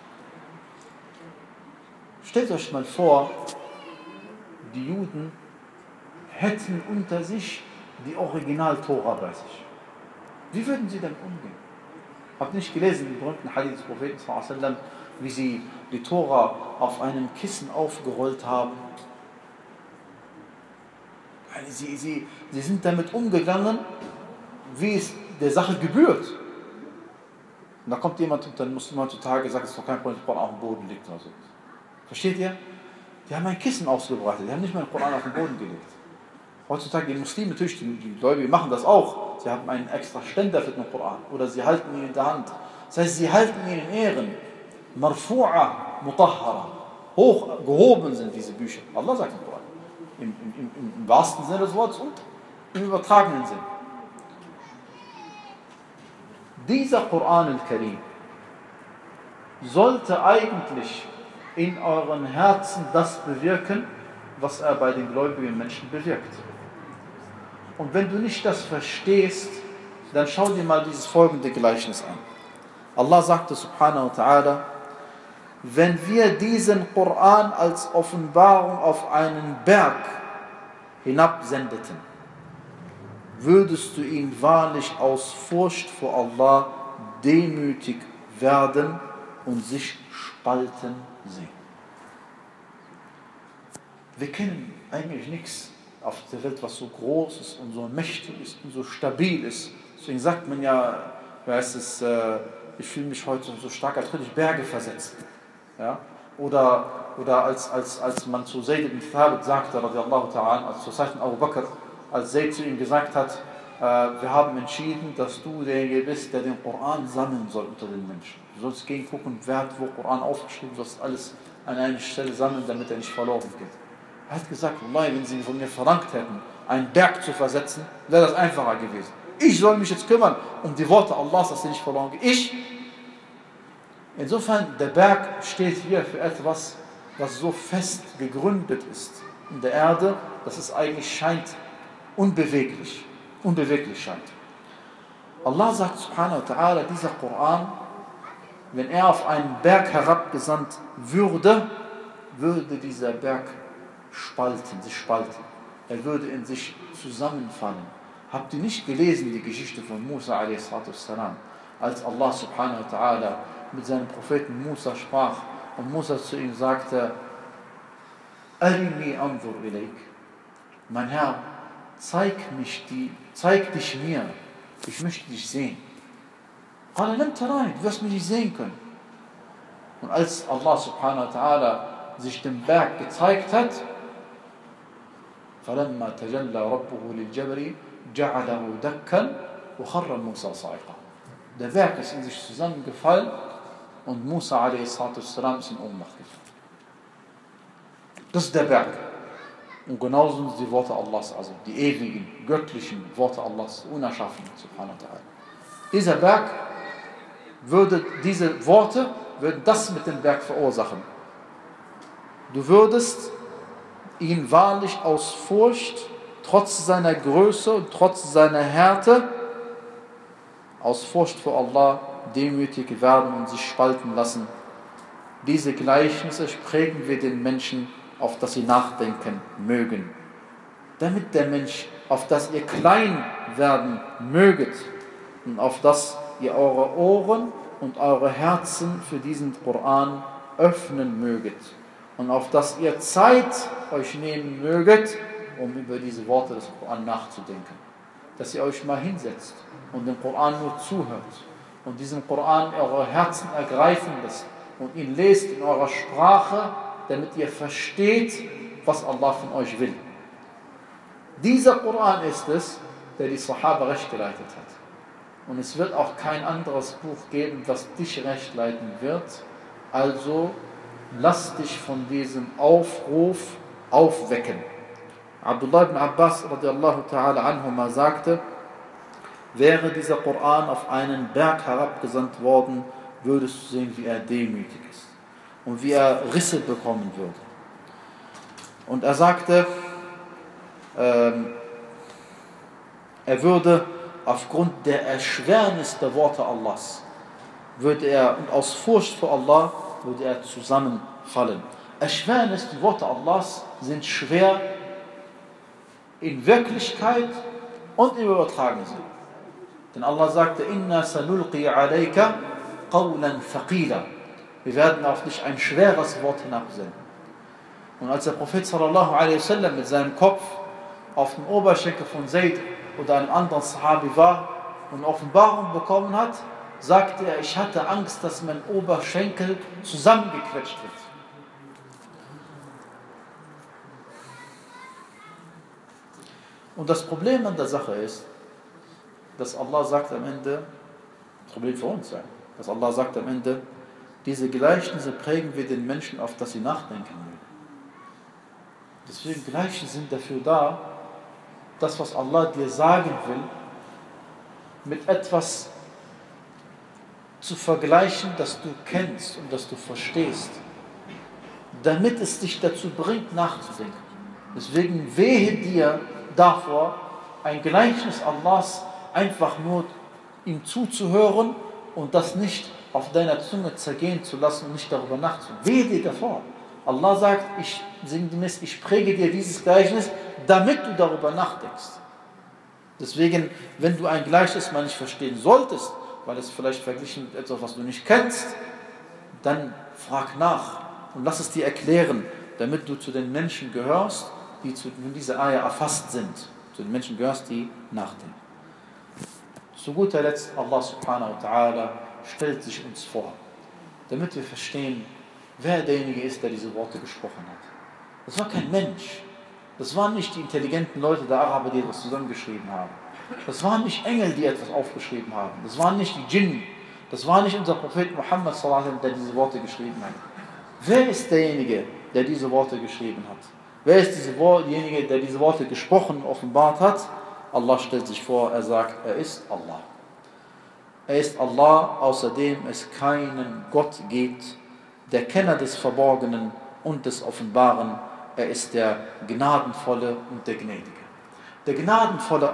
Stellt euch mal vor, die Juden hätten unter sich die Original-Tora bei sich. Wie würden sie denn umgehen? Habt ihr nicht gelesen, im berühmten Hadith des Propheten sallallahu alaihi wasallam, wie sie die Tora auf einem Kissen aufgerollt haben? Sie, sie, sie sind damit umgegangen, wie es der Sache gebührt. Und da kommt jemand und dann muss man heutzutage sagen, es ist doch kein Problem, dass der Koran auf dem Boden liegt oder so. Versteht ihr? Die haben ein Kissen ausgebreitet, die haben nicht mal den Koran auf den Boden gelegt. Heutzutage die Muslime, natürlich, die, die Gläubigen machen das auch. Sie haben einen extra Ständer für den Koran oder sie halten ihn in der Hand. Das heißt, sie halten ihn in Ehren. Marfu'a, mutahhara. Hoch gehoben sind diese Bücher. Allah sagt im Koran. Im, im, im, im wahrsten Sinne des Wortes und im übertragenen Sinn. Dieser Koran al-Karim sollte eigentlich in euren Herzen das bewirken, was er bei den gläubigen Menschen bewirkt. Und wenn du nicht das verstehst, dann schau dir mal dieses folgende Gleichnis an. Allah sagte subhanahu wa ta'ala, wenn wir diesen Koran als Offenbarung auf einen Berg hinabsendeten, würdest du ihn wahrlich aus Furcht vor Allah demütig werden und sich spalten sehen. Wir kennen eigentlich nichts auf der Welt, was so groß ist und so mächtig ist und so stabil ist. Deswegen sagt man ja, wie heißt es, äh, ich fühle mich heute so stark, als könnte ich Berge versetzen. Ja? Oder, oder als, als, als man zu Zayd ibn Thabit sagte, radiallahu ta'ala, als zur Zeit von Abu Bakr, als Zayd zu ihm gesagt hat, äh, wir haben entschieden, dass du derjenige bist, der den Koran sammeln soll unter den Menschen. Du sollst gehen gucken, wer hat wo Koran aufgeschrieben, du sollst alles an einer Stelle sammeln, damit er nicht verloren geht. Er hat gesagt, Wallahi, wenn sie von mir verlangt hätten, einen Berg zu versetzen, wäre das einfacher gewesen. Ich soll mich jetzt kümmern um die Worte Allahs, dass sie nicht verloren gehen. Ich? Insofern, der Berg steht hier für etwas, was so fest gegründet ist in der Erde, dass es eigentlich scheint unbeweglich, unbeweglich scheint. Allah sagt subhanahu wa ta'ala, dieser Koran, wenn er auf einen Berg herabgesandt würde, würde dieser Berg spalten, sich spalten. Er würde in sich zusammenfallen. Habt ihr nicht gelesen die Geschichte von Musa a s, als Allah subhanahu wa ta'ala mit seinem Propheten Musa sprach und Musa zu ihm sagte, Arini anzur ilayk. Mein Herr, zeig, mich die, zeig dich mir, ich möchte dich sehen. Qala lam tarani, du wirst mich nicht sehen können. Und als Allah subhanahu wa ta'ala sich dem Berg gezeigt hat, فَلَمَّا تَجَلَّى رَبُّهُ لِلْجَبَلِ جَعَلَهُ دَكًّا وَخَرَّ مُوسَى صَعِقًا. Der Berg ist in sich zusammengefallen und Musa a s ist in Ohnmacht gefallen. Das ist der Berg. Und genauso sind die Worte Allahs, also die ewigen, göttlichen Worte Allahs, unerschaffenen, subhanahu wa ta'ala. Dieser Berg würde, diese Worte würden das mit dem Berg verursachen. Du würdest ihn wahrlich aus Furcht, trotz seiner Größe und trotz seiner Härte, aus Furcht vor Allah demütig werden und sich spalten lassen. Diese Gleichnisse prägen wir den Menschen, auf das sie nachdenken mögen. Damit der Mensch, auf das ihr klein werden möget und auf das ihr eure Ohren und eure Herzen für diesen Koran öffnen möget und auf das ihr Zeit euch nehmen möget, um über diese Worte des Koran nachzudenken. Dass ihr euch mal hinsetzt und dem Koran nur zuhört und diesen Koran eure Herzen ergreifen lässt und ihn lest in eurer Sprache, damit ihr versteht, was Allah von euch will. Dieser Koran ist es, der die Sahaba recht geleitet hat. Und es wird auch kein anderes Buch geben, was dich recht leiten wird. Also lass dich von diesem Aufruf aufwecken. Abdullah ibn Abbas radiallahu ta'ala anhuma sagte, wäre dieser Koran auf einen Berg herabgesandt worden, würdest du sehen, wie er demütig ist und wie er Risse bekommen würde. Und er sagte, ähm, er würde aufgrund der Erschwernis der Worte Allahs, würde er, und aus Furcht vor Allah, würde er zusammenfallen. Erschwernis, die Worte Allahs sind schwer in Wirklichkeit und im übertragenen Sinn. Denn Allah sagte, Inna sanulqi alayka qawlan thaqila. Wir werden auf dich ein schweres Wort hinabsenden. Und als der Prophet sallallahu alaihi wasallam mit seinem Kopf auf dem Oberschenkel von Zayd oder einem anderen Sahabi war und Offenbarung bekommen hat, sagte er, ich hatte Angst, dass mein Oberschenkel zusammengequetscht wird. Und das Problem an der Sache ist, dass Allah sagt am Ende, das Problem für uns sein, dass Allah sagt am Ende, diese Gleichnisse prägen wir den Menschen, auf das sie nachdenken mögen. Deswegen Gleichnisse sind dafür da, das, was Allah dir sagen will, mit etwas zu vergleichen, das du kennst und das du verstehst, damit es dich dazu bringt, nachzudenken. Deswegen wehe dir davor, ein Gleichnis Allahs einfach nur ihm zuzuhören und das nicht auf deiner Zunge zergehen zu lassen und nicht darüber nachzudenken. Wehe dir davor. Allah sagt, ich, sinngemäß, ich präge dir dieses Gleichnis, damit du darüber nachdenkst. Deswegen, wenn du ein Gleichnis mal nicht verstehen solltest, weil es vielleicht verglichen mit etwas, was du nicht kennst, dann frag nach und lass es dir erklären, damit du zu den Menschen gehörst, die zu dieser Ayah erfasst sind. Zu den Menschen gehörst, die nachdenken. Zu guter Letzt, Allah subhanahu wa ta'ala stellt sich uns vor, damit wir verstehen, wer derjenige ist, der diese Worte gesprochen hat. Das war kein Mensch. Das waren nicht die intelligenten Leute der Araber, die etwas zusammengeschrieben haben. Das waren nicht Engel, die etwas aufgeschrieben haben. Das waren nicht die Djinn. Das war nicht unser Prophet Muhammad sallallahu alaihi wasallam, der diese Worte geschrieben hat. Wer ist derjenige, der diese Worte geschrieben hat? Wer ist derjenige, der diese Worte gesprochen und offenbart hat? Allah stellt sich vor, er sagt, er ist Allah. Er ist Allah, außerdem es keinen Gott gibt, der Kenner des Verborgenen und des Offenbaren. Er ist der Gnadenvolle und der Gnädige. Der Gnadenvolle,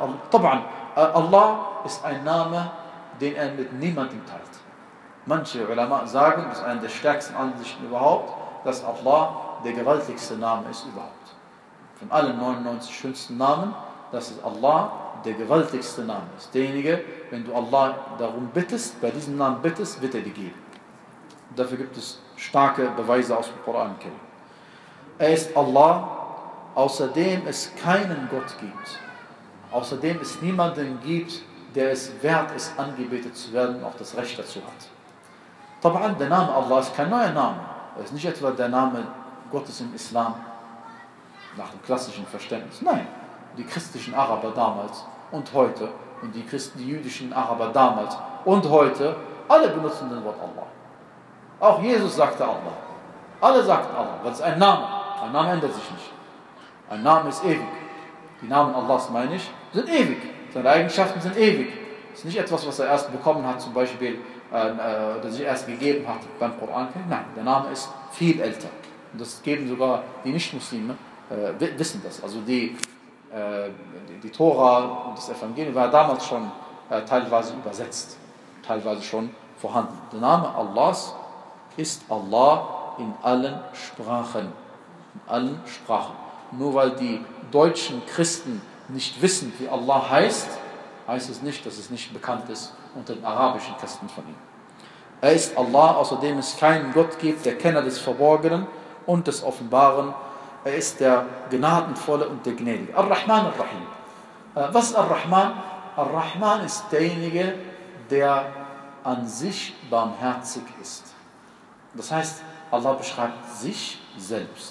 Allah ist ein Name, den er mit niemandem teilt. Manche Ulama sagen, das ist eine der stärksten Ansichten überhaupt, dass Allah der gewaltigste Name ist überhaupt. Von allen neunundneunzig schönsten Namen, dass es Allah der gewaltigste Name ist. Derjenige, wenn du Allah darum bittest, bei diesem Namen bittest, wird er dir geben. Und dafür gibt es starke Beweise aus dem Koran. Er ist Allah, außerdem es keinen Gott gibt. Außerdem es niemanden gibt, der es wert ist, angebetet zu werden und auch das Recht dazu hat. Taban, der Name Allah ist kein neuer Name. Er ist nicht etwa der Name Gottes im Islam nach dem klassischen Verständnis. Nein, die christlichen Araber damals und heute und die, Christen, die jüdischen Araber damals und heute, alle benutzen das Wort Allah. Auch Jesus sagte Allah. Alle sagten Allah, weil es ein Name. Ein Name ändert sich nicht. Ein Name ist ewig. Die Namen Allahs, meine ich, sind ewig. Seine Eigenschaften sind ewig. Es ist nicht etwas, was er erst bekommen hat, zum Beispiel, äh, oder sich erst gegeben hat beim Koran. Nein, der Name ist viel älter. Und das geben sogar die Nicht-Muslime, äh, wissen das. Also die, äh, die, die Tora und das Evangelium war damals schon äh, teilweise übersetzt, teilweise schon vorhanden. Der Name Allahs ist Allah, in allen Sprachen. In allen Sprachen. Nur weil die deutschen Christen nicht wissen, wie Allah heißt, heißt es nicht, dass es nicht bekannt ist unter den arabischen Christen von ihm. Er ist Allah, außerdem es keinen Gott gibt, der Kenner des Verborgenen und des Offenbaren. Er ist der Gnadenvolle und der Gnädige. Ar-Rahman Ar-Rahim. Was ist Ar-Rahman? Ar-Rahman ist derjenige, der an sich barmherzig ist. Das heißt, Allah beschreibt sich selbst.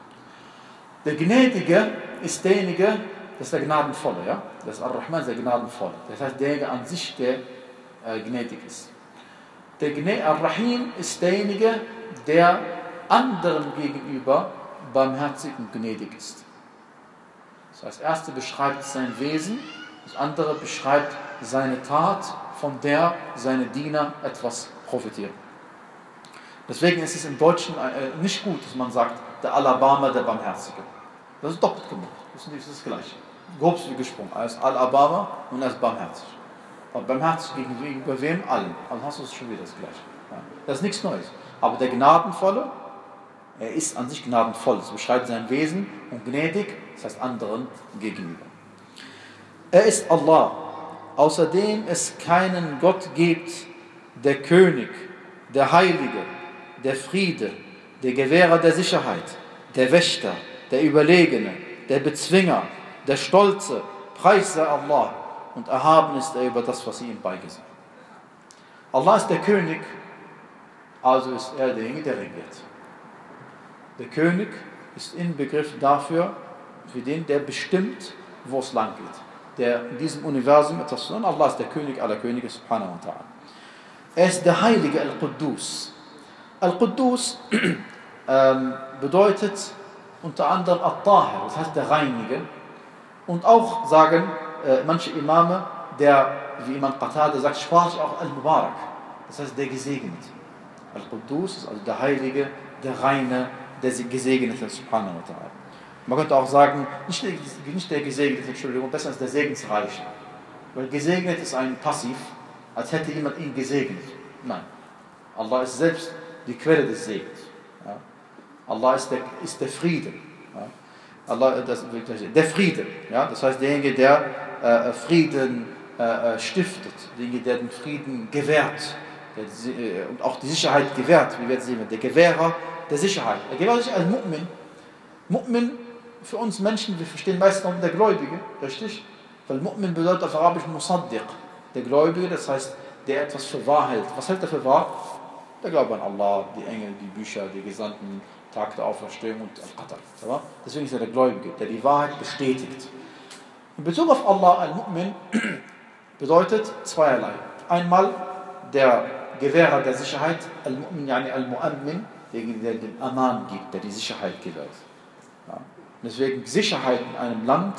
Der Gnädige ist derjenige, das ist der Gnadenvolle, ja? Das ist Ar-Rahman, der Gnadenvolle. Das heißt, derjenige an sich, der äh, gnädig ist. Der Ar-Rahim ist derjenige, der anderen gegenüber barmherzig und gnädig ist. Das heißt, das erste beschreibt sein Wesen, das andere beschreibt seine Tat, von der seine Diener etwas profitieren. Deswegen ist es im Deutschen äh, nicht gut, dass man sagt, der Alabama, der Barmherzige. Das ist doppelt gemacht. Das ist nicht das Gleiche. Grob wie gesprungen. Er ist Alabama und er ist barmherzig. Aber barmherzig gegenüber wem? Allen. Also hast du es schon wieder das Gleiche. Ja. Das ist nichts Neues. Aber der Gnadenvolle, er ist an sich gnadenvoll. Das beschreibt sein Wesen und gnädig, das heißt anderen gegenüber. Er ist Allah, außerdem es keinen Gott gibt, der König, der Heilige, der Friede, der Gewährer der Sicherheit, der Wächter, der Überlegene, der Bezwinger, der Stolze, Preis sei Allah und erhaben ist er über das, was sie ihm beigesetzt. Allah ist der König, also ist er derjenige, der regiert. Der König ist Inbegriff dafür, für den, der bestimmt, wo es lang geht. Der in diesem Universum etwas tut. Allah ist der König aller Könige, subhanahu wa ta'ala. Er ist der Heilige Al-Quddus. Al-Quddus ähm, bedeutet unter anderem At-Tahir, das heißt der Reinige. Und auch sagen äh, manche Imame, der, wie Imam Qatada sagt, sprachlich auch Al-Mubarak, das heißt der Gesegnete. Al-Quddus ist also der Heilige, der Reine, der Gesegnete, subhanahu wa ta'ala. Man könnte auch sagen, nicht der, nicht der Gesegnete, Entschuldigung, besser als der Segensreiche. Weil gesegnet ist ein Passiv, als hätte jemand ihn gesegnet. Nein. Allah ist selbst die Quelle des Segens. Ja. Allah ist der, ist der Friede. Ja. Allah, das, der Friede. Ja. Das heißt, derjenige, der äh, Frieden äh, stiftet, derjenige, der den Frieden gewährt der, äh, und auch die Sicherheit gewährt, wie wir sehen, der Gewährer der Sicherheit. Er gewährt sich als Mu'min. Mu'min für uns Menschen, wir verstehen meistens noch der Gläubige, richtig? Weil Mu'min bedeutet auf Arabisch Musaddiq, der Gläubige, das heißt, der etwas für wahr hält. Was hält er für wahr? Der Glaube an Allah, die Engel, die Bücher, die Gesandten, Tag der Auferstehung und Al-Qadr. Deswegen ist er der Gläubige, der die Wahrheit bestätigt. In Bezug auf Allah, Al-Mu'min, bedeutet zweierlei. Einmal der Gewährer der Sicherheit, Al-Mu'min, yani Al-Mu'ammin, der den Aman gibt, der die Sicherheit gewährt. Ja. Deswegen Sicherheit in einem Land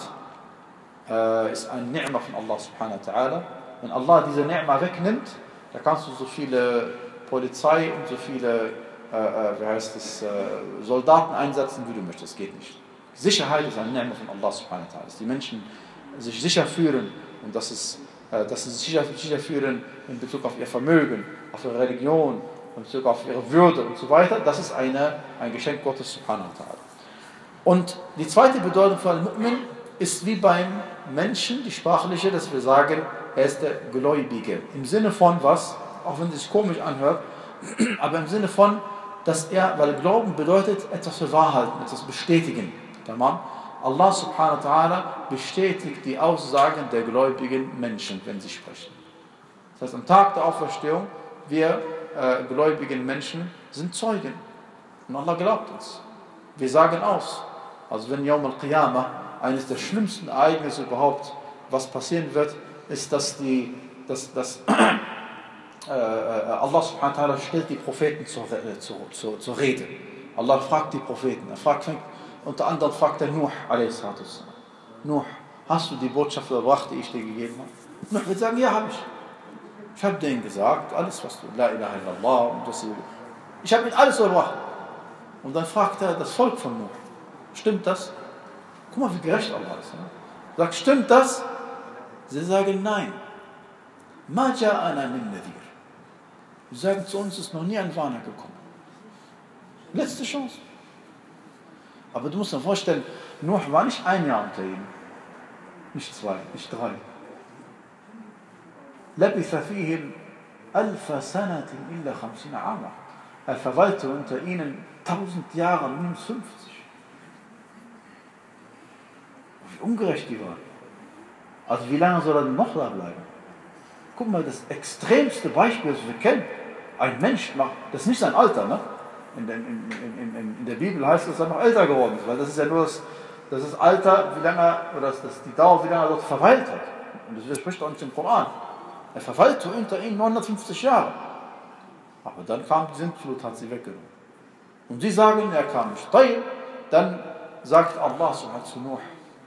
äh, ist ein Ni'ma von Allah subhanahu wa ta'ala. Wenn Allah diese Ni'ma wegnimmt, da kannst du so viele Polizei und so viele äh, äh, wie heißt es, äh, Soldaten einsetzen, wie du möchtest. Das geht nicht. Sicherheit ist ein Ni'ma von Allah subhanahu wa ta'ala. Dass die Menschen sich sicher fühlen und dass, es, äh, dass sie sich sicher, sicher fühlen in Bezug auf ihr Vermögen, auf ihre Religion, in Bezug auf ihre Würde und so weiter, das ist eine, ein Geschenk Gottes subhanahu wa ta'ala. Und die zweite Bedeutung von Al-Mu'min ist wie beim Menschen, die sprachliche, dass wir sagen, er ist der Gläubige. Im Sinne von was, auch wenn es sich komisch anhört, aber im Sinne von, dass er, weil Glauben bedeutet, etwas für wahrhalten, etwas bestätigen. Allah subhanahu wa ta'ala bestätigt die Aussagen der gläubigen Menschen, wenn sie sprechen. Das heißt, am Tag der Auferstehung, wir äh, gläubigen Menschen sind Zeugen. Und Allah glaubt uns. Wir sagen aus. Also wenn Yawm al-Qiyamah, eines der schlimmsten Ereignisse überhaupt, was passieren wird, ist, dass, die, dass, dass äh, Allah subhanahu wa ta'ala stellt die Propheten zur, zur, zur, zur Rede. Allah fragt die Propheten. Er fragt, unter anderem fragt er Nuh, a.s. Nuh, hast du die Botschaft überbracht, die ich dir gegeben habe? Nuh wird sagen, ja, habe ich. Ich habe denen gesagt, alles was du, la ilaha illallah, und das, ich habe ihnen alles überbracht. Und dann fragt er das Volk von Nuh, stimmt das? Guck mal, wie gerecht Allah ist. Ne? Sagt, stimmt das? Sie sagen, nein. Ma ja'ana min nadhir. Sie sagen, zu uns ist noch nie ein Warner gekommen. Letzte Chance. Aber du musst dir vorstellen, Nuh war nicht ein Jahr unter ihnen. Nicht zwei, nicht drei. لبث فيهم ألف سنة إلا خمسين عاما. Er verweilte unter ihnen tausend Jahre, minus fünfzig. Wie ungerecht die waren. Also wie lange soll er denn noch da bleiben? Guck mal, das extremste Beispiel, das wir kennen. Ein Mensch macht, das ist nicht sein Alter, ne? In, in, in, in, in der Bibel heißt es, dass er noch älter geworden ist, weil das ist ja nur das, das ist Alter, wie lange, oder das, das die Dauer, wie lange er dort verweilt hat. Und das widerspricht auch nicht im Koran. Er verweilte unter ihnen neunhundertfünfzig Jahre. Aber dann kam die Sintflut, hat sie weggenommen. Und sie sagen, er kam nicht. Dann sagt Allah subhanahu zu Nuh,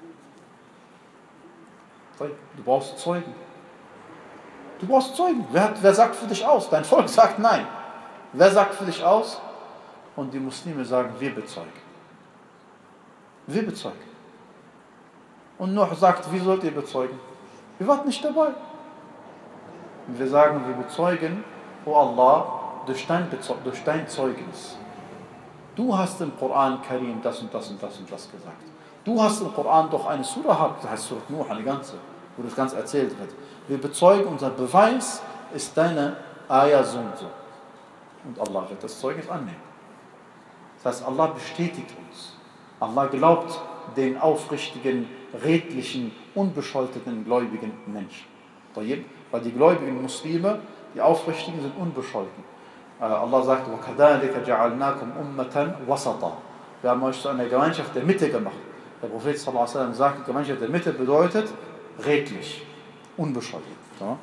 du brauchst Zeugen. Du brauchst Zeugen. Wer, wer sagt für dich aus? Dein Volk sagt nein. Wer sagt für dich aus? Und die Muslime sagen, wir bezeugen. Wir bezeugen. Und Nuh sagt, wie sollt ihr bezeugen? Wir waren nicht dabei. Und wir sagen, wir bezeugen, O Allah, durch dein, Bezeug, durch dein Zeugnis. Du hast im Koran Karim das und das und das und das gesagt. Du hast im Koran doch eine Surah gehabt, das heißt Surah Nuh, eine ganze, wo das Ganze erzählt wird. Wir bezeugen, unser Beweis ist deine Ayah so und so. Und Allah wird das Zeugnis annehmen. Das heißt, Allah bestätigt uns. Allah glaubt den aufrichtigen, redlichen, unbescholtenen, gläubigen Menschen. Weil die gläubigen Muslime, die Aufrichtigen, sind unbescholten. Allah sagt, وَكَذَلِكَ جَعَلْنَاكُمْ أُمَّةً وَسَطًا. Wir haben euch zu einer Gemeinschaft der Mitte gemacht. Der Prophet sallallahu alaihi wasallam sagt, die Gemeinschaft der Mitte bedeutet redlich, unbescholten. So.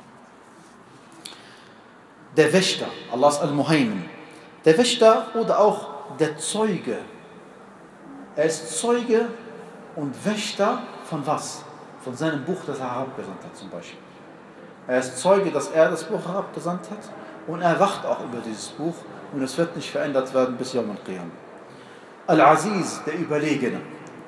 Der Wächter, Allahs Al-Muhaymin. Der Wächter oder auch der Zeuge. Er ist Zeuge und Wächter von was? Von seinem Buch, das er herabgesandt hat zum Beispiel. Er ist Zeuge, dass er das Buch herabgesandt hat und er wacht auch über dieses Buch und es wird nicht verändert werden bis Yawm al-Qiyam. Al-Aziz, der Überlegene.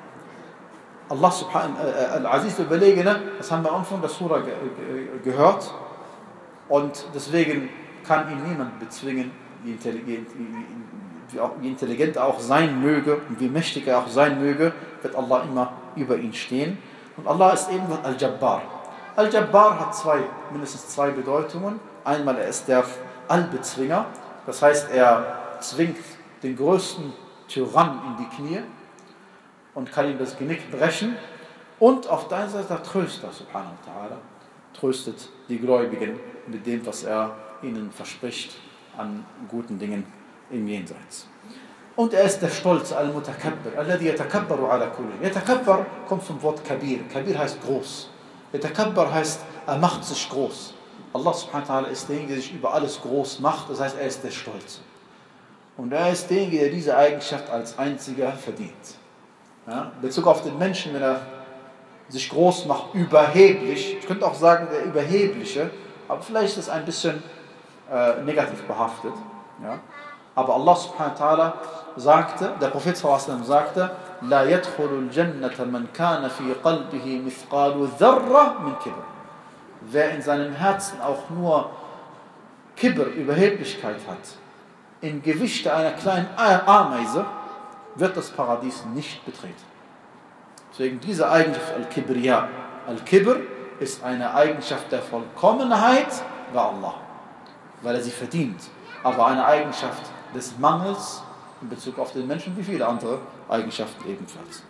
Allah subhanahu äh, Al-Aziz, der Überlegene, das haben wir am Anfang der Surah ge ge gehört und deswegen kann ihn niemand bezwingen, wie intelligent, wie, auch, wie intelligent er auch sein möge und wie mächtig er auch sein möge, wird Allah immer über ihn stehen. Und Allah ist eben Al-Jabbar. Al-Jabbar hat zwei, mindestens zwei Bedeutungen. Einmal, er ist der Allbezwinger, das heißt, er zwingt den größten Tyrann in die Knie und kann ihm das Genick brechen. Und auf der einen Seite der Tröster, subhanahu wa ta'ala, tröstet die Gläubigen mit dem, was er ihnen verspricht an guten Dingen im Jenseits. Und er ist der Stolze, Al-Mutakabbir, alladhi yatakabbaru ala kulli. Yatakabbar kommt vom Wort Kabir. Kabir heißt groß. Yatakabbar heißt, er macht sich groß. Allah subhanahu wa ta'ala ist derjenige, der sich über alles groß macht, das heißt, er ist der Stolze. Und er ist derjenige, der diese Eigenschaft als einziger verdient. Ja? In Bezug auf den Menschen, wenn er sich groß macht, überheblich, ich könnte auch sagen, der Überhebliche, aber vielleicht ist es ein bisschen äh, negativ behaftet. Ja? Aber Allah subhanahu wa ta'ala sagte, der Prophet sallallahu alaihi wasallam sagte, لا يدخل الجنة من كان في قلبه مثقال ذرة من كبر. Wer in seinem Herzen auch nur Kibr, Überheblichkeit hat, im Gewichte einer kleinen Ameise, wird das Paradies nicht betreten. Deswegen diese Eigenschaft Al-Kibriya. Al-Kibr ist eine Eigenschaft der Vollkommenheit bei Allah, weil er sie verdient. Aber eine Eigenschaft des Mangels in Bezug auf den Menschen, wie viele andere Eigenschaften ebenfalls.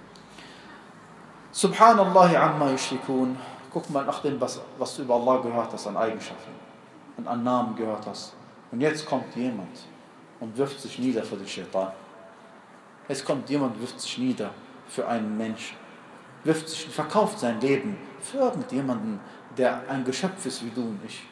Subhanallah amma yushrikun. Guck mal nach dem, was, was du über Allah gehört hast an Eigenschaften und an Namen gehört hast. Und jetzt kommt jemand und wirft sich nieder für den Shaitan. Es kommt jemand und wirft sich nieder für einen Menschen. Wirft sich, verkauft sein Leben für irgendjemanden, der ein Geschöpf ist wie du und ich.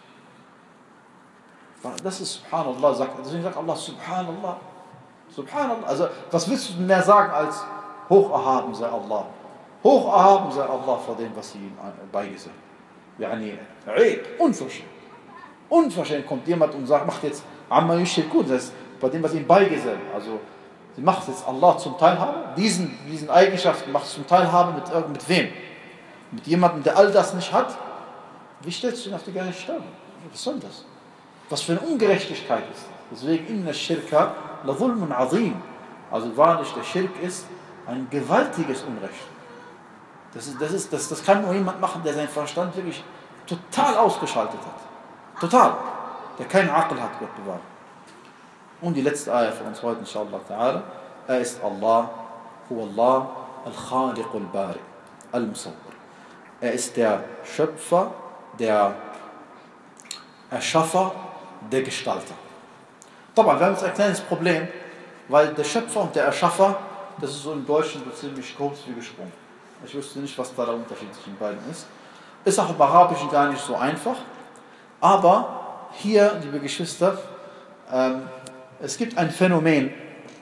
Das ist Subhanallah. Sagt, deswegen sagt Allah Subhanallah. Subhanallah. Also, was willst du mehr sagen als hocherhaben sei Allah? Hocherhaben sei Allah vor dem, was sie ihm beigesellen. Yani, unverschämt. Unverschämt kommt jemand und sagt, macht jetzt Amma Yushrikun, das heißt, bei dem, was ihm beigesellen. Also, sie macht jetzt Allah zum Teilhabe. Diesen, diesen Eigenschaften macht es zum Teilhabe mit, mit wem? Mit jemandem, der all das nicht hat? Wie stellst du ihn auf die Gerechtigkeit? Was soll das? Was für eine Ungerechtigkeit ist das? Deswegen, inna shirka la dhulmun azim. Also wahrlich, der Schirk ist ein gewaltiges Unrecht. Das, ist, das, ist, das, das kann nur jemand machen, der seinen Verstand wirklich total ausgeschaltet hat. Total. Der keinen Aql hat, Gott bewahrt. Und die letzte Ayah für uns heute, inshallah ta'ala. Er ist Allah, huwa Allah, al-Khaliq al-Bari, al-Musawwir. Er ist der Schöpfer, der Erschaffer, der Gestalter. Aber wir haben jetzt ein kleines Problem, weil der Schöpfer und der Erschaffer, das ist so im Deutschen so ziemlich kurz wie gesprungen. Ich wüsste nicht, was da der Unterschied zwischen beiden ist. Ist auch im Arabischen gar nicht so einfach. Aber hier, liebe Geschwister, ähm, es gibt ein Phänomen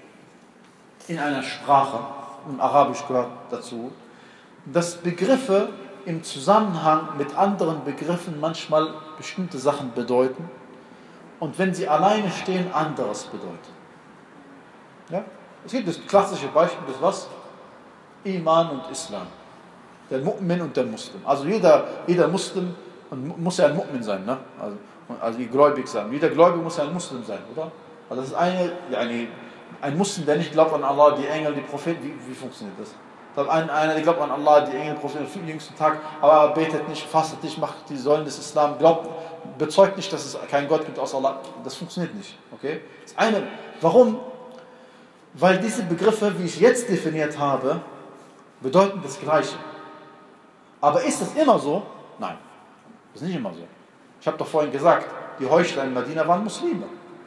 in einer Sprache, und Arabisch gehört dazu, dass Begriffe im Zusammenhang mit anderen Begriffen manchmal bestimmte Sachen bedeuten und wenn sie alleine stehen, anderes bedeuten. Ja? Es gibt das klassische Beispiel des was? Iman und Islam. Der Mu'min und der Muslim. Also jeder, jeder Muslim und muss ja ein Mu'min sein, ne? Also, also gläubig sein. Jeder Gläubige muss ja ein Muslim sein, oder? Also das ist eine, eine, ein Muslim, der nicht glaubt an Allah, die Engel, die Propheten. Wie, wie funktioniert das? Ein, einer, der glaubt an Allah, die Engel, die Propheten, für den jüngsten Tag, aber betet nicht, fastet nicht, macht die Säulen des Islam, glaubt, bezeugt nicht, dass es keinen Gott gibt außer Allah. Das funktioniert nicht. Okay? Das ist eine, warum? Weil diese Begriffe, wie ich jetzt definiert habe, bedeuten das Gleiche. Aber ist das immer so? Nein, das ist nicht immer so. Ich habe doch vorhin gesagt, die Heuchler in Medina waren Muslime.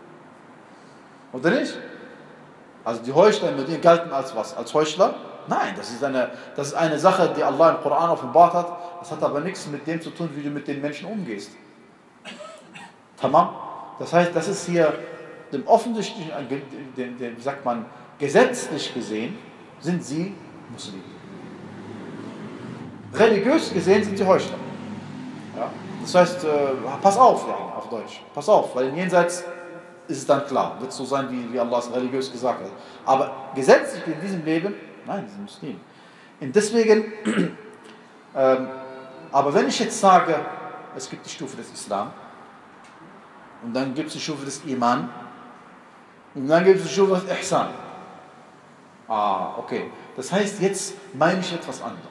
Oder nicht? Also die Heuchler in Medina galten als was? Als Heuchler? Nein, das ist eine, das ist eine Sache, die Allah im Koran offenbart hat. Das hat aber nichts mit dem zu tun, wie du mit den Menschen umgehst. Tamam? Das heißt, das ist hier dem offensichtlichen, dem, dem, wie sagt man, gesetzlich gesehen, sind sie Muslime. Religiös gesehen sind sie Heuchler. Ja? Das heißt, äh, pass auf, ja, auf Deutsch. Pass auf, weil im Jenseits ist es dann klar, wird so sein, wie, wie Allah es religiös gesagt hat. Aber gesetzlich in diesem Leben, nein, sie sind Muslime. Und deswegen, ähm, aber wenn ich jetzt sage, es gibt die Stufe des Islam, und dann gibt es die Stufe des Iman, und dann gibt es die Stufe des Ihsan. Ah, okay. Das heißt, jetzt meine ich etwas anderes.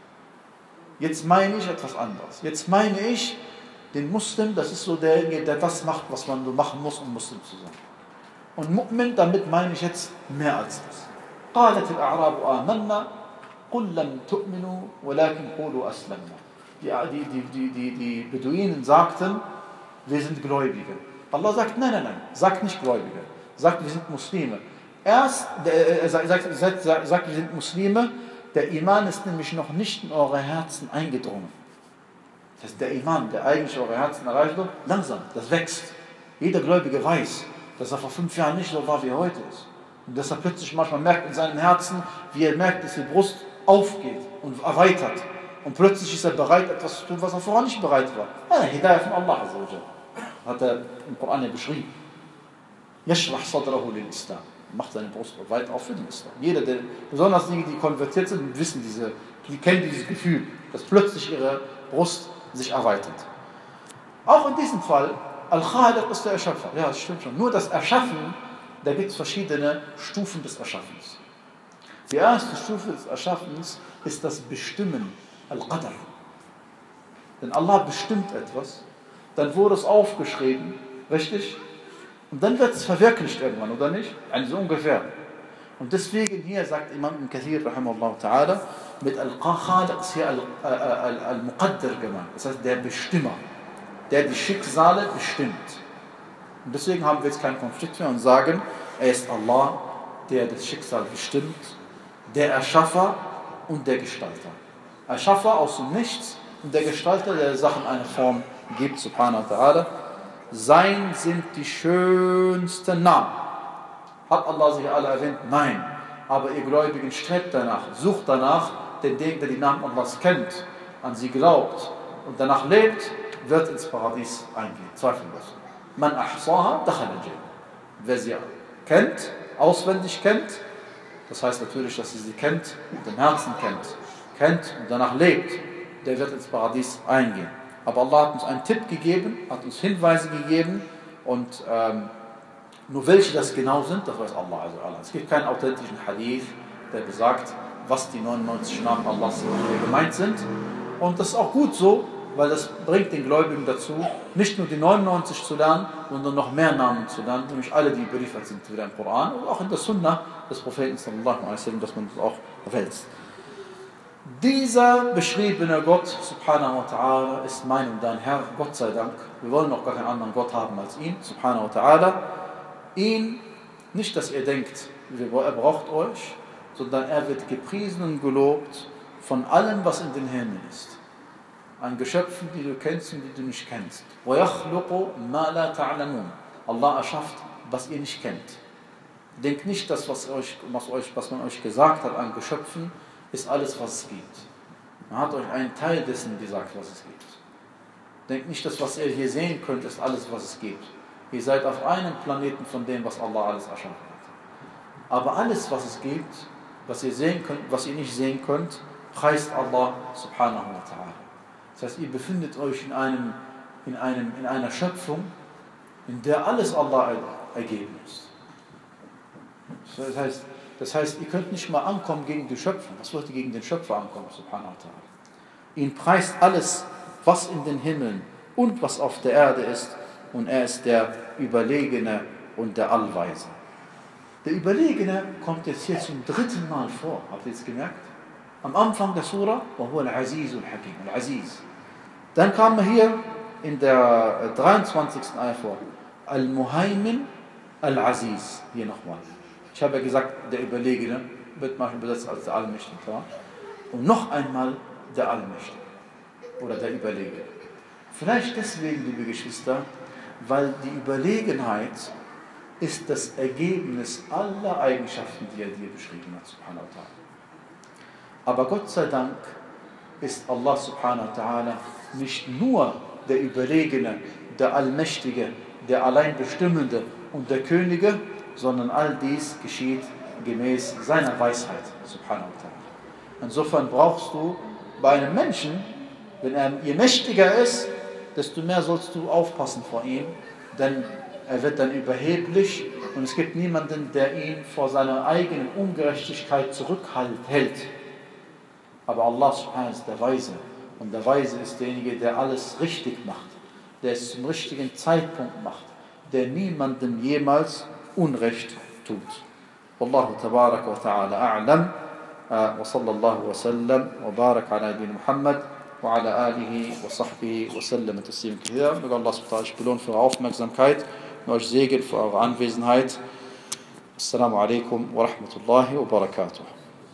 Jetzt meine ich etwas anderes. Jetzt meine ich, den Muslim, das ist so derjenige, der das macht, was man so machen muss, um Muslim zu sein. Und Mu'min, damit meine ich jetzt mehr als das. قالت الأعراب آمنا قل لم تؤمنوا ولكن قولوا أسلمنا. Die, die, die, die, die Beduinen sagten, wir sind Gläubige. Allah sagt, nein, nein, nein, sagt nicht Gläubige. Sagt, wir sind Muslime. Erst, er sagt, sagt, sagt, sagt, wir sind Muslime, der Iman ist nämlich noch nicht in eure Herzen eingedrungen. Das ist der Iman, der eigentlich eure Herzen erreicht wird, langsam, das wächst. Jeder Gläubige weiß, dass er vor fünf Jahren nicht so war, wie er heute ist. Und dass er plötzlich manchmal merkt in seinem Herzen, wie er merkt, dass die Brust aufgeht und erweitert. Und plötzlich ist er bereit, etwas zu tun, was er vorher nicht bereit war. Ja, Hidayah von Allah, hat er im Koran ja beschrieben. Yashrah sadrahu lil Islam. Macht seine Brust weit auf für den Islam. Jeder, der, besonders die, die konvertiert sind, wissen diese, die kennen dieses Gefühl, dass plötzlich ihre Brust sich erweitert. Auch in diesem Fall, Al-Khaliq ist der Erschaffer. Ja, das stimmt schon. Nur das Erschaffen, da gibt es verschiedene Stufen des Erschaffens. Die erste Stufe des Erschaffens ist das Bestimmen, Al-Qadr. Denn Allah bestimmt etwas, dann wurde es aufgeschrieben, richtig? Und dann wird es verwirklicht irgendwann, oder nicht? Also so ungefähr. Und deswegen hier sagt Imam Ibn Kathir, rahimahullah ta'ala, mit Al-Khaliq ist hier Al-Muqaddir gemeint. Das heißt, der Bestimmer, der die Schicksale bestimmt. Und deswegen haben wir jetzt keinen Konflikt mehr und sagen, er ist Allah, der das Schicksal bestimmt, der Erschaffer und der Gestalter. Erschaffer aus dem Nichts und der Gestalter, der Sachen eine Form gibt, subhanahu wa ta'ala. Sein sind die schönsten Namen. Hat Allah sich alle erwähnt? Nein. Aber ihr Gläubigen strebt danach, sucht danach, denn der, der die Namen Allahs kennt, an sie glaubt und danach lebt, wird ins Paradies eingehen. Zweifellos. Man ahsaha dakhala al-jannah. Wer sie kennt, auswendig kennt, das heißt natürlich, dass sie sie kennt und im Herzen kennt, kennt und danach lebt, der wird ins Paradies eingehen. Aber Allah hat uns einen Tipp gegeben, hat uns Hinweise gegeben und ähm, Nur welche das genau sind, das weiß Allah. Also Allah. Es gibt keinen authentischen Hadith, der besagt, was die neunundneunzig Namen Allahs sind, die gemeint sind. Und das ist auch gut so, weil das bringt den Gläubigen dazu, nicht nur die neunundneunzig zu lernen, sondern noch mehr Namen zu lernen, nämlich alle, die überliefert sind, wieder im Koran und auch in der Sunnah des Propheten sallallahu alaihi wasallam, dass man das auch wälzt. Dieser beschriebene Gott, subhanahu wa ta'ala, ist mein und dein Herr, Gott sei Dank. Wir wollen noch gar keinen anderen Gott haben als ihn, subhanahu wa ta'ala. Ihn, nicht, dass ihr denkt, er braucht euch, sondern er wird gepriesen und gelobt von allem, was in den Himmeln ist. An Geschöpfen, die du kennst und die du nicht kennst. Allah erschafft, was ihr nicht kennt. Denkt nicht, dass was, euch, was, euch, was man euch gesagt hat an Geschöpfen, ist alles, was es gibt. Man hat euch einen Teil dessen gesagt, was es gibt. Denkt nicht, dass was ihr hier sehen könnt, ist alles, was es gibt. Ihr seid auf einem Planeten von dem, was Allah alles erschaffen hat. Aber alles, was es gibt, was ihr sehen könnt, was ihr nicht sehen könnt, preist Allah subhanahu wa ta'ala. Das heißt, ihr befindet euch in, einem, in, einem, in einer Schöpfung, in der alles Allah ergeben ist. Das heißt, das heißt, ihr könnt nicht mal ankommen gegen die Schöpfung. Was wollt ihr gegen den Schöpfer ankommen, subhanahu wa ta'ala? Ihn preist alles, was in den Himmeln und was auf der Erde ist, und er ist der Überlegene und der Allweise. Der Überlegene kommt jetzt hier zum dritten Mal vor. Habt ihr es gemerkt? Am Anfang der Surah, Al-Aziz al-Hakim, Al-Aziz. Dann kam er hier in der dreiundzwanzigsten Ayah vor. Al-Muhaymin Al-Aziz. Hier nochmal. Ich habe ja gesagt, der Überlegene wird manchmal übersetzt als der Allmächtige. Und noch einmal der Allmächtige. Oder der Überlegene. Vielleicht deswegen, liebe Geschwister, weil die Überlegenheit ist das Ergebnis aller Eigenschaften, die er dir beschrieben hat, subhanahu wa ta'ala. Aber Gott sei Dank ist Allah subhanahu wa ta'ala nicht nur der Überlegene, der Allmächtige, der Alleinbestimmende und der Könige, sondern all dies geschieht gemäß seiner Weisheit, subhanahu wa ta'ala. Insofern brauchst du bei einem Menschen, wenn er je mächtiger ist, desto mehr sollst du aufpassen vor ihm, denn er wird dann überheblich und es gibt niemanden, der ihn vor seiner eigenen Ungerechtigkeit zurückhält. Aber Allah subhanahu ist der Weise und der Weise ist derjenige, der alles richtig macht, der es zum richtigen Zeitpunkt macht, der niemandem jemals Unrecht tut. Wallahu tabarak wa ta'ala a'lam wa sallallahu wa sallam wa barak ala nabiyyina Muhammad وعلى آله وصحبه وسلم تسليما كثيرا. Möge Allah subhanahu wa ta'ala euch belohnen für eure Aufmerksamkeit und euch segnen für eure Anwesenheit. Assalamu alaikum wa rahmatullahi wa barakatuh.